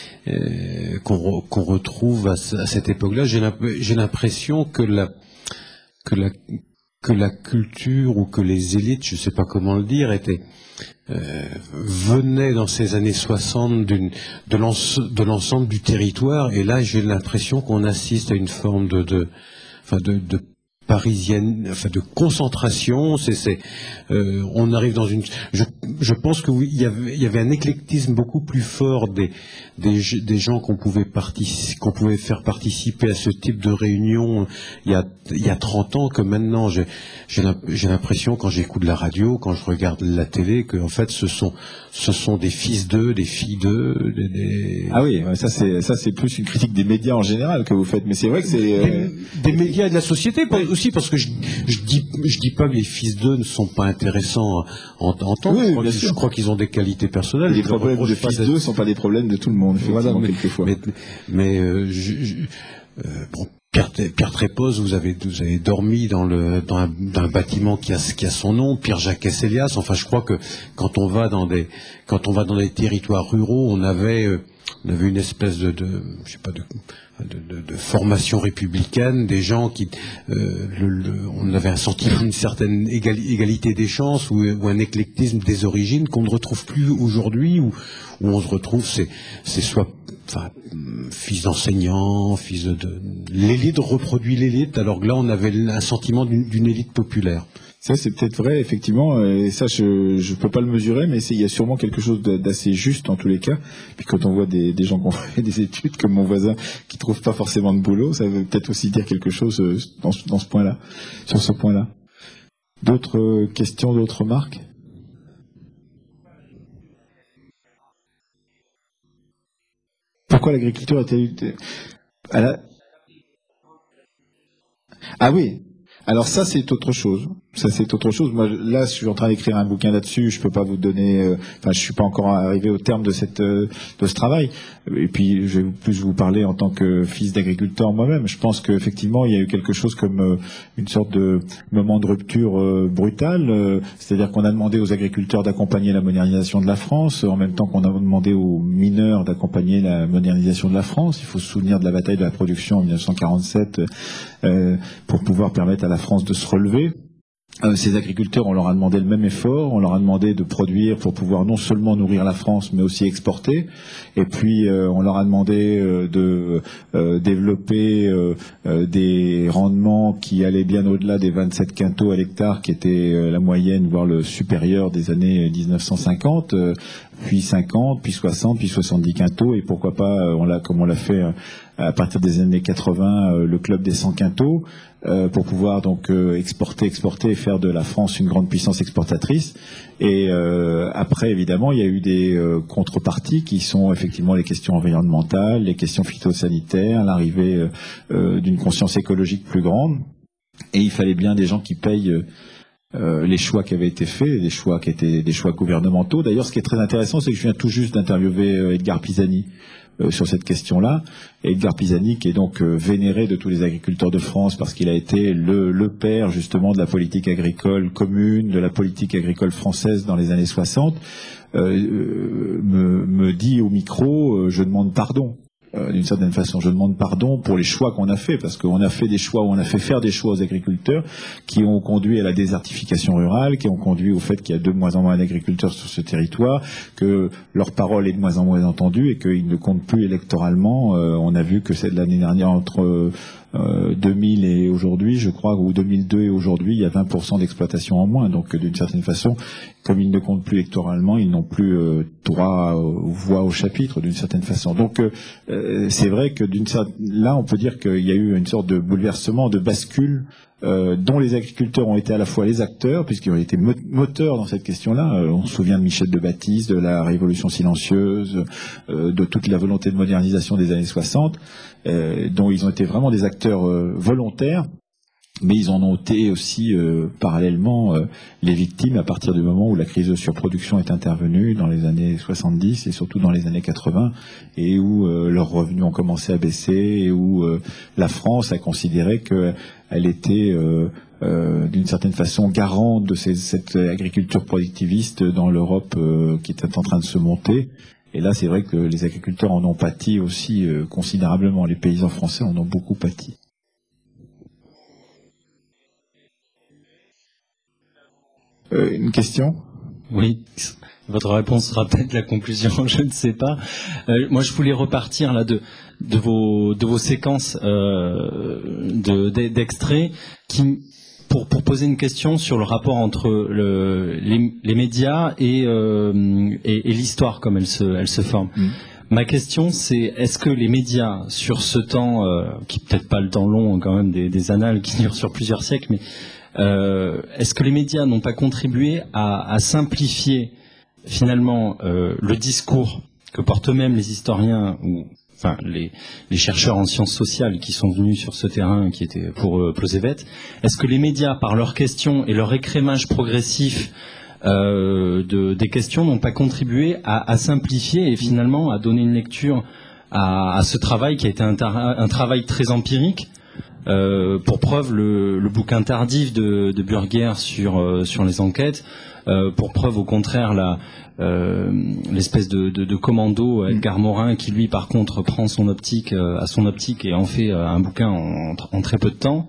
euh, qu'on re, qu'on retrouve à, à cette époque-là. J'ai l'impression que la que la que la culture ou que les élites, je sais pas comment le dire, étaient euh, venaient dans ces années soixante d'une de l'ensemble du territoire, et là j'ai l'impression qu'on assiste à une forme de de enfin de, de parisienne, enfin de concentration. C'est, c'est, euh, on arrive dans une. Je, je pense que oui, il y avait, il y avait un éclectisme beaucoup plus fort des des, des gens qu'on pouvait partici- qu'on pouvait faire participer à ce type de réunion il y a il y a trente ans que maintenant. J'ai j'ai l'impression quand j'écoute la radio, quand je regarde la télé, que en fait ce sont ce sont des fils d'eux, des filles d'eux. Des, des... Ah oui, ça c'est ça c'est plus une critique des médias en général que vous faites, mais c'est vrai que c'est euh... des, des médias et de la société aussi, parce que je je dis je dis pas que les fils d'eux ne sont pas intéressants à entendre. Oui, je crois, je crois qu'ils ont des qualités personnelles. Les problèmes de fils d'eux ne sont pas des problèmes de tout le monde. Voilà, mais, quelquefois. mais, mais euh, je, je, euh, bon, Pierre, Pierre Trépoz, vous avez, vous avez dormi dans, le, dans, un, dans un bâtiment qui a, qui a son nom, Pierre-Jacques Esselias. Enfin, je crois que quand on va dans des, quand on va dans des territoires ruraux, on avait, euh, on avait une espèce de, de je sais pas, de, de, de, de formation républicaine, des gens qui, euh, le, le, on avait un sentiment d'une certaine égali, égalité des chances ou, ou un éclectisme des origines qu'on ne retrouve plus aujourd'hui, où, où on se retrouve, c'est, c'est soit, enfin, fils d'enseignants, fils de, de l'élite reproduit l'élite, alors que là on avait un sentiment d'une, d'une élite populaire. Ça, c'est peut-être vrai, effectivement, et ça, je ne peux pas le mesurer, mais il y a sûrement quelque chose d'assez juste en tous les cas. Puis quand on voit des, des gens qui ont fait des études, comme mon voisin, qui ne trouvent pas forcément de boulot, ça veut peut-être aussi dire quelque chose dans ce, dans ce point-là, sur ce point-là. D'autres questions, d'autres remarques ? Pourquoi l'agriculture a-t-elle eu... La... Ah oui. Alors ça, c'est autre chose. Ça, c'est autre chose. Moi, là, je suis en train d'écrire un bouquin là-dessus. Je peux pas vous donner. Euh, enfin, je suis pas encore arrivé au terme de cette euh, de ce travail. Et puis, je vais plus vous parler en tant que fils d'agriculteur moi-même. Je pense qu'effectivement, il y a eu quelque chose comme euh, une sorte de moment de rupture euh, brutale. Euh, c'est-à-dire qu'on a demandé aux agriculteurs d'accompagner la modernisation de la France, en même temps qu'on a demandé aux mineurs d'accompagner la modernisation de la France. Il faut se souvenir de la bataille de la production en mille neuf cent quarante-sept euh, pour pouvoir permettre à la France de se relever. Euh, ces agriculteurs, on leur a demandé le même effort, on leur a demandé de produire pour pouvoir non seulement nourrir la France, mais aussi exporter. Et puis, euh, on leur a demandé euh, de euh, développer euh, euh, des rendements qui allaient bien au-delà des vingt-sept quintaux à l'hectare, qui était euh, la moyenne, voire le supérieur des années dix-neuf cent cinquante, euh, puis cinquante, puis soixante, puis soixante-dix quintaux, et pourquoi pas, euh, on l'a, comme on l'a fait euh, à partir des années quatre-vingts, euh, le club des cent quintaux, euh, pour pouvoir donc euh, exporter, exporter et faire de la France une grande puissance exportatrice. Et euh, après, évidemment, il y a eu des euh, contreparties qui sont effectivement les questions environnementales, les questions phytosanitaires, l'arrivée euh, euh, d'une conscience écologique plus grande. Et il fallait bien des gens qui payent euh, Euh, les choix qui avaient été faits, des choix qui étaient des choix gouvernementaux. D'ailleurs, ce qui est très intéressant, c'est que je viens tout juste d'interviewer euh, Edgar Pisani euh, sur cette question-là. Et Edgar Pisani, qui est donc euh, vénéré de tous les agriculteurs de France parce qu'il a été le, le père justement de la politique agricole commune, de la politique agricole française dans les années soixante, euh, me, me dit au micro, euh, je demande pardon. Euh, d'une certaine façon, je demande pardon pour les choix qu'on a fait, parce qu'on a fait des choix, on a fait faire des choix aux agriculteurs qui ont conduit à la désertification rurale, qui ont conduit au fait qu'il y a de moins en moins d'agriculteurs sur ce territoire, que leur parole est de moins en moins entendue et qu'ils ne comptent plus électoralement. Euh, on a vu que c'est de l'année dernière entre euh, deux mille et aujourd'hui, je crois, ou deux mille deux et aujourd'hui, il y a vingt pour cent d'exploitation en moins. Donc, d'une certaine façon, comme ils ne comptent plus électoralement, ils n'ont plus euh, droit aux voix au chapitre, d'une certaine façon. Donc, euh, c'est vrai que d'une certaine, là, on peut dire qu'il y a eu une sorte de bouleversement, de bascule euh, dont les agriculteurs ont été à la fois les acteurs, puisqu'ils ont été mo- moteurs dans cette question-là. Euh, on se souvient de Michel de Baptiste, de la Révolution silencieuse, euh, de toute la volonté de modernisation des années soixante, euh, dont ils ont été vraiment des acteurs euh, volontaires. Mais ils en ont été aussi euh, parallèlement euh, les victimes à partir du moment où la crise de surproduction est intervenue dans les années soixante-dix et surtout dans les années quatre-vingts, et où euh, leurs revenus ont commencé à baisser, et où euh, la France a considéré qu'elle était euh, euh, d'une certaine façon garante de ces, cette agriculture productiviste dans l'Europe euh, qui était en train de se monter. Et là, c'est vrai que les agriculteurs en ont pâti aussi euh, considérablement. Les paysans français en ont beaucoup pâti. Euh, une question ? Oui, votre réponse sera peut-être la conclusion, je ne sais pas. Euh, moi, je voulais repartir là de, de, vos, de vos séquences euh, de, d'extraits qui, pour, pour poser une question sur le rapport entre le, les, les médias et, euh, et, et l'histoire, comme elle se, elle se forme. Mmh. Ma question, c'est est-ce que les médias, sur ce temps, euh, qui peut-être pas le temps long quand même des, des annales qui durent sur plusieurs siècles, mais Euh, est-ce que les médias n'ont pas contribué à, à simplifier finalement euh, le discours que portent eux-mêmes les historiens ou enfin les, les chercheurs en sciences sociales qui sont venus sur ce terrain qui était pour euh, Plozévet? Est-ce que les médias, par leurs questions et leur écrémage progressif euh, de, des questions, n'ont pas contribué à, à simplifier et finalement à donner une lecture à, à ce travail qui a été un, tar- un travail très empirique? Euh, pour preuve, le, le bouquin tardif de, de Burger sur, euh, sur les enquêtes, euh, pour preuve au contraire la, euh, l'espèce de, de, de commando Edgar Morin qui lui par contre prend son optique euh, à son optique et en fait euh, un bouquin en, en très peu de temps.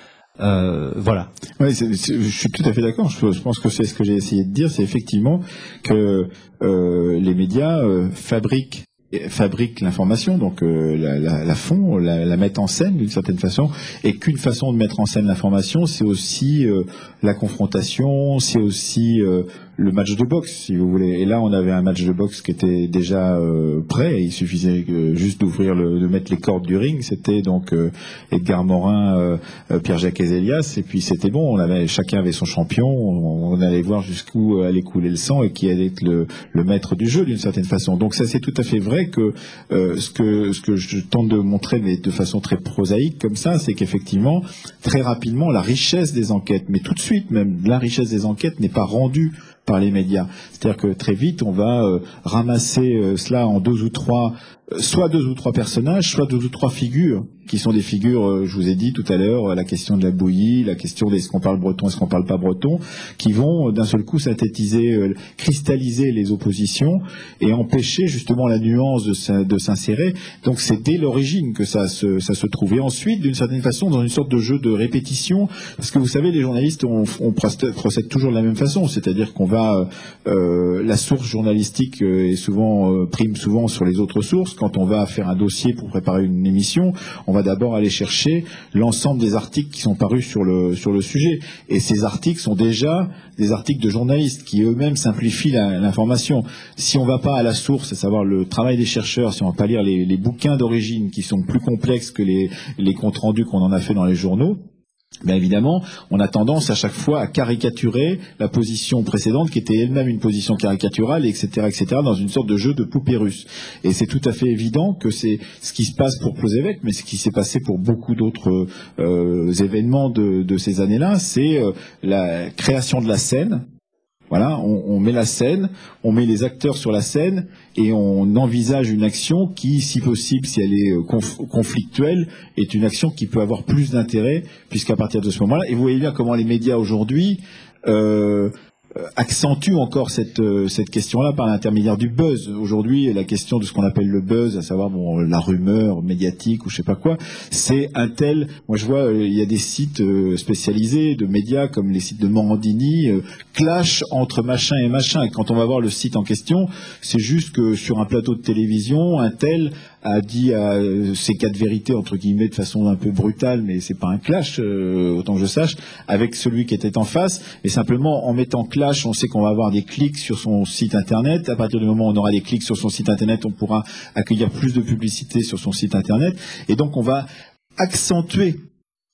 Euh, voilà. Oui, c'est, c'est, je suis tout à fait d'accord. Je, je pense que c'est ce que j'ai essayé de dire, c'est effectivement que euh, les médias euh, fabriquent fabrique l'information, donc euh, la, la, la font, la, la mettent en scène d'une certaine façon, et qu'une façon de mettre en scène l'information, c'est aussi euh, la confrontation, c'est aussi euh, le match de boxe, si vous voulez. Et là, on avait un match de boxe qui était déjà euh, prêt, il suffisait euh, juste d'ouvrir le, de mettre les cordes du ring. C'était donc euh, Edgar Morin, euh, Pierre-Jacques Ezelias, et puis c'était bon. On avait, chacun avait son champion. On, on allait voir jusqu'où allait couler le sang et qui allait être le, le maître du jeu d'une certaine façon. Donc ça, c'est tout à fait vrai que euh, ce que ce que je tente de montrer, mais de façon très prosaïque comme ça, c'est qu'effectivement, très rapidement, la richesse des enquêtes, mais tout de suite même, la richesse des enquêtes n'est pas rendue par les médias. C'est-à-dire que très vite, on va euh, ramasser euh, cela en deux ou trois, euh, soit deux ou trois personnages, soit deux ou trois figures, qui sont des figures, euh, je vous ai dit tout à l'heure, euh, la question de la bouillie, la question de est-ce qu'on parle breton, est-ce qu'on parle pas breton, qui vont euh, d'un seul coup synthétiser, euh, cristalliser les oppositions et empêcher justement la nuance de, de s'insérer. Donc c'est dès l'origine que ça se, ça se trouve. Et ensuite, d'une certaine façon, dans une sorte de jeu de répétition, parce que vous savez, les journalistes, on, on procède toujours de la même façon, c'est-à-dire qu'on va, euh, la source journalistique est souvent, euh, prime souvent sur les autres sources. Quand on va faire un dossier pour préparer une émission, on va d'abord aller chercher l'ensemble des articles qui sont parus sur le, sur le sujet. Et ces articles sont déjà des articles de journalistes qui eux-mêmes simplifient la, l'information. Si on ne va pas à la source, à savoir le travail des chercheurs, si on ne va pas lire les, les bouquins d'origine qui sont plus complexes que les, les comptes rendus qu'on en a fait dans les journaux, bien évidemment, on a tendance à chaque fois à caricaturer la position précédente qui était elle-même une position caricaturale, et cetera, et cetera, dans une sorte de jeu de poupée russe. Et c'est tout à fait évident que c'est ce qui se passe pour Plozévet, mais ce qui s'est passé pour beaucoup d'autres euh, événements de, de ces années-là, c'est euh, la création de la scène. Voilà, on, on met la scène, on met les acteurs sur la scène et on envisage une action qui, si possible, si elle est conf- conflictuelle, est une action qui peut avoir plus d'intérêt, puisqu'à partir de ce moment-là, et vous voyez bien comment les médias aujourd'hui euh, accentue encore cette, euh, cette question-là par l'intermédiaire du buzz. Aujourd'hui, la question de ce qu'on appelle le buzz, à savoir bon, la rumeur médiatique ou je sais pas quoi, c'est un tel... Moi, je vois, euh, il y a des sites euh, spécialisés de médias, comme les sites de Morandini, euh, clash entre machin et machin. Et quand on va voir le site en question, c'est juste que sur un plateau de télévision, un tel a dit à euh, ces quatre vérités, entre guillemets, de façon un peu brutale, mais c'est pas un clash, euh, autant que je sache, avec celui qui était en face, mais simplement en mettant clash, on sait qu'on va avoir des clics sur son site internet. À partir du moment où on aura des clics sur son site internet, on pourra accueillir plus de publicité sur son site internet, et donc on va accentuer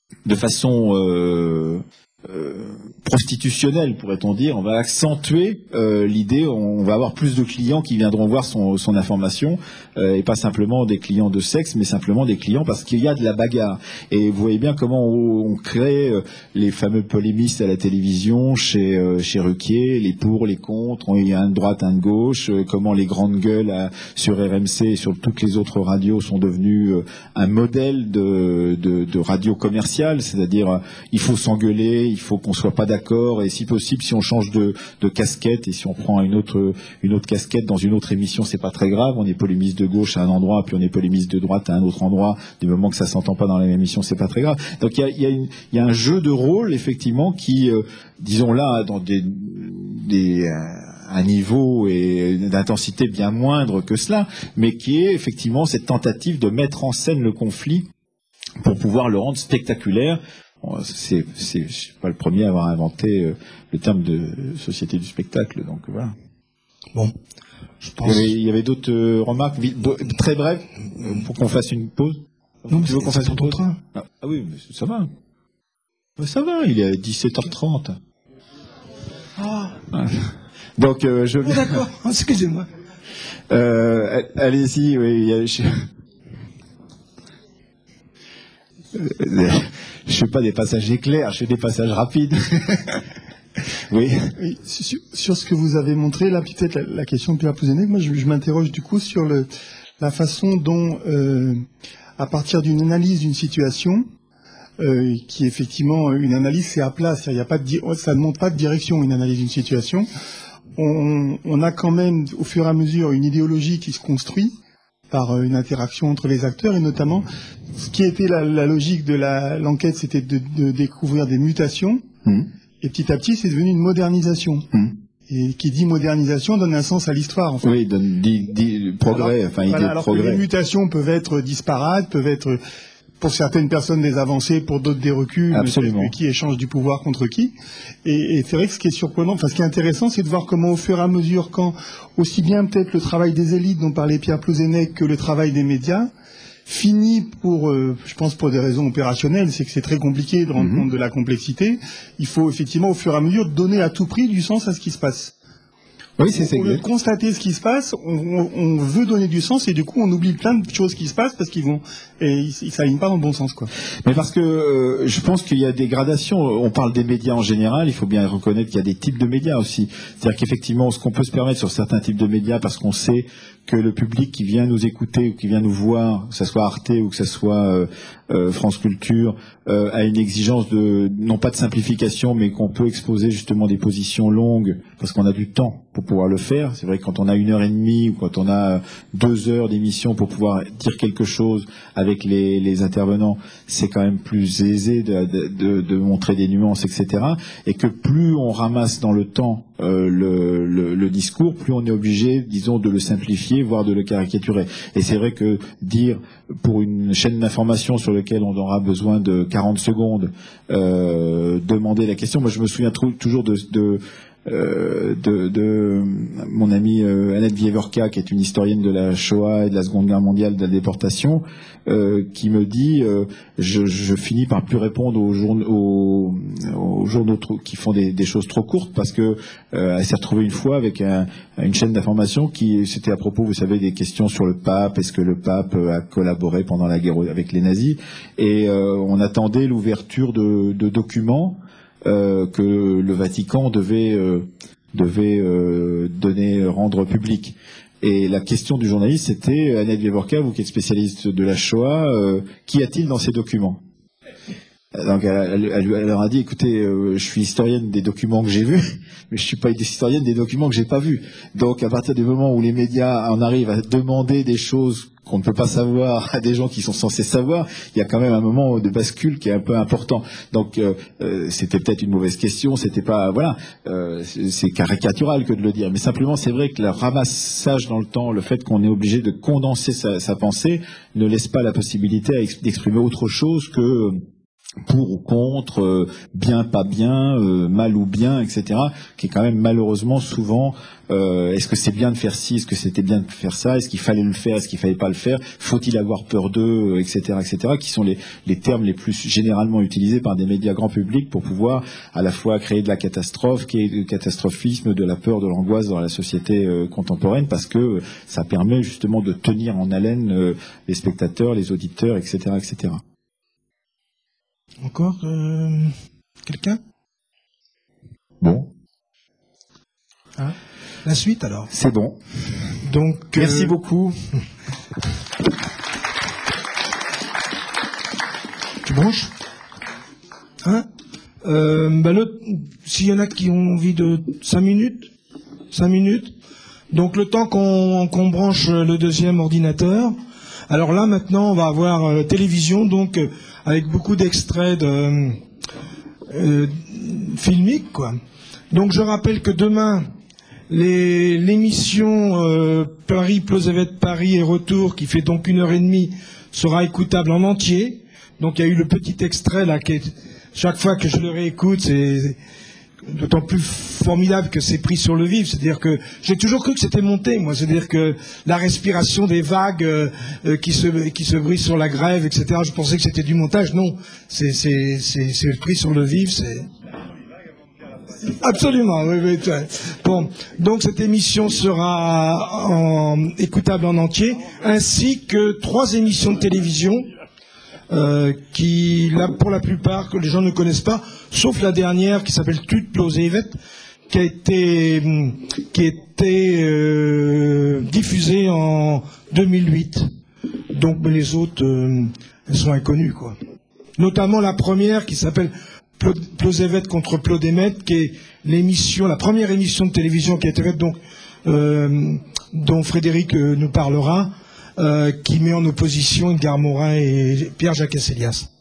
de façon euh, euh, prostitutionnelle, pourrait-on dire, on va accentuer euh, l'idée, on va avoir plus de clients qui viendront voir son, son information, euh, et pas simplement des clients de sexe, mais simplement des clients parce qu'il y a de la bagarre. Et vous voyez bien comment on, on crée euh, les fameux polémistes à la télévision, chez, euh, chez Ruquier, les pour, les contre, il y a un de droite, un de gauche, euh, comment les grandes gueules à, sur R M C et sur toutes les autres radios sont devenues euh, un modèle de, de, de radio commerciale, c'est-à-dire euh, il faut s'engueuler, il faut qu'on soit pas d'accord, et si possible, si on change de, de casquette et si on prend une autre, une autre casquette dans une autre émission, c'est pas très grave. On est polémiste de gauche à un endroit, puis on est polémiste de droite à un autre endroit. Du moment que ça s'entend pas dans la même émission, c'est pas très grave. Donc il y a, il y a, une, il y a un jeu de rôle effectivement qui, euh, disons là, dans des, des euh, un niveau et d'intensité bien moindre que cela, mais qui est effectivement cette tentative de mettre en scène le conflit pour pouvoir le rendre spectaculaire. C'est, c'est, je suis pas le premier à avoir inventé euh, le terme de société du spectacle, donc voilà. Bon, je pense. Il y avait, il y avait d'autres euh, remarques, vite, très brèves, euh, pour qu'on fasse une pause. Non, mais tu veux c'est, qu'on c'est fasse pour une ton pause train. Ah, ah oui, mais ça va. Mais ça va, il est dix-sept heures trente. Ah. Donc euh, je. Oh, d'accord. Excusez-moi. Euh, allez-y, oui. Il y a, je... Euh, je fais pas des passages éclairs, je fais des passages rapides. Oui. Oui, sur, sur ce que vous avez montré, là, peut-être la, la question de Pierre Plouzenec, moi je, je m'interroge du coup sur le, la façon dont, euh, à partir d'une analyse d'une situation, euh, qui est effectivement une analyse, c'est à plat, c'est-à-dire, il y a pas de, ça ne montre pas de direction, une analyse d'une situation, on, on a quand même, au fur et à mesure, une idéologie qui se construit par une interaction entre les acteurs, et notamment, ce qui était la, la logique de la, l'enquête, c'était de, de découvrir des mutations, mmh. et petit à petit, c'est devenu une modernisation. Mmh. Et qui dit modernisation donne un sens à l'histoire, en fait. Oui, donne dit, dit progrès, alors, enfin idée voilà, de alors progrès. Que les mutations peuvent être disparates, peuvent être pour certaines personnes des avancées, pour d'autres des reculs, Absolument. Qui échangent du pouvoir contre qui. Et, et c'est vrai que ce qui est surprenant, enfin ce qui est intéressant, c'est de voir comment au fur et à mesure, quand aussi bien peut-être le travail des élites dont parlait Pierre Plouzenec que le travail des médias finit pour, euh, je pense pour des raisons opérationnelles, c'est que c'est très compliqué de rendre mm-hmm. compte de la complexité. Il faut effectivement au fur et à mesure donner à tout prix du sens à ce qui se passe. Oui, c'est ça. Au lieu de constater ce qui se passe, on, on, on veut donner du sens et du coup on oublie plein de choses qui se passent parce qu'ils vont et ils, ils s'alignent pas dans le bon sens, quoi. Mais parce que euh, je pense qu'il y a des gradations. On parle des médias en général, il faut bien reconnaître qu'il y a des types de médias aussi. C'est-à-dire qu'effectivement, ce qu'on peut se permettre sur certains types de médias, parce qu'on sait que le public qui vient nous écouter ou qui vient nous voir, que ce soit Arte ou que ce soit euh, euh, France Culture, euh, a une exigence de non pas de simplification, mais qu'on peut exposer justement des positions longues parce qu'on a du temps pour pouvoir le faire. C'est vrai que quand on a une heure et demie ou quand on a deux heures d'émission pour pouvoir dire quelque chose avec les, les intervenants, c'est quand même plus aisé de, de, de, de montrer des nuances, et cetera. Et que plus on ramasse dans le temps euh, le, le, le discours, plus on est obligé, disons, de le simplifier, voire de le caricaturer. Et c'est vrai que dire pour une chaîne d'information sur laquelle on aura besoin de quarante secondes, euh, demander la question. Moi, je me souviens toujours de, de Euh, de, de mon amie euh, Annette Vievorka, qui est une historienne de la Shoah et de la Seconde Guerre mondiale, de la déportation, euh, qui me dit euh, je, je finis par plus répondre aux, journ- aux, aux journaux trop, qui font des, des choses trop courtes, parce que euh, elle s'est retrouvée une fois avec un, une chaîne d'information qui c'était à propos, vous savez, des questions sur le pape. Est-ce que le pape a collaboré pendant la guerre avec les nazis? Et euh, on attendait l'ouverture de, de documents Euh, que le Vatican devait euh, devait euh, donner rendre public. Et la question du journaliste, c'était Annette Vievorka, vous qui êtes spécialiste de la Shoah, euh, qu'y a-t-il dans ces documents? Donc elle, elle, elle leur a dit, écoutez, euh, je suis historienne des documents que j'ai vus, mais je suis pas historienne des documents que j'ai pas vus. Donc à partir du moment où les médias en arrivent à demander des choses qu'on ne peut pas savoir à des gens qui sont censés savoir, il y a quand même un moment de bascule qui est un peu important. Donc euh, euh, c'était peut-être une mauvaise question, c'était pas, voilà, euh, c'est, c'est caricatural que de le dire, mais simplement c'est vrai que le ramassage dans le temps, le fait qu'on est obligé de condenser sa, sa pensée, ne laisse pas la possibilité d'exprimer autre chose que pour ou contre, euh, bien, pas bien, euh, mal ou bien, et cetera, qui est quand même malheureusement souvent, euh, est-ce que c'est bien de faire ci, est-ce que c'était bien de faire ça, est-ce qu'il fallait le faire, est-ce qu'il fallait pas le faire, faut-il avoir peur d'eux, euh, et cetera, et cetera, qui sont les, les termes les plus généralement utilisés par des médias grand public pour pouvoir à la fois créer de la catastrophe, qui est du catastrophisme, de la peur, de l'angoisse dans la société euh, contemporaine, parce que euh, ça permet justement de tenir en haleine euh, les spectateurs, les auditeurs, et cetera, et cetera. Encore euh, quelqu'un? Bon. Hein? La suite alors. C'est bon. Donc merci euh... beaucoup. Tu branches? Hein? Euh, bah le, s'il y en a qui ont envie de cinq minutes, cinq minutes. Donc le temps qu'on qu'on branche le deuxième ordinateur. Alors là maintenant on va avoir euh, télévision donc euh, avec beaucoup d'extraits de euh, filmiques quoi. Donc je rappelle que demain les, l'émission euh, Paris Plozévet Paris et retour qui fait donc une heure et demie sera écoutable en entier. Donc il y a eu le petit extrait là qui est chaque fois que je le réécoute c'est d'autant plus formidable que c'est pris sur le vif, c'est-à-dire que j'ai toujours cru que c'était monté, moi, c'est-à-dire que la respiration des vagues euh, euh, qui se qui se brisent sur la grève, et cetera. Je pensais que c'était du montage, non, c'est c'est c'est c'est pris sur le vif, c'est absolument, oui, oui. Bon, donc cette émission sera en, écoutable en entier, ainsi que trois émissions de télévision. Euh, qui, là, pour la plupart, que les gens ne connaissent pas, sauf la dernière qui s'appelle Tut Plozévet, qui a été, qui a été euh, diffusée en deux mille huit. Donc les autres, euh, elles sont inconnues, quoi. Notamment la première qui s'appelle Plozévet contre Plodémet, qui est l'émission, la première émission de télévision qui a été faite, donc, euh, dont Frédéric euh, nous parlera. Euh, qui met en opposition Edgar Morin et Pierre-Jacques Asselias.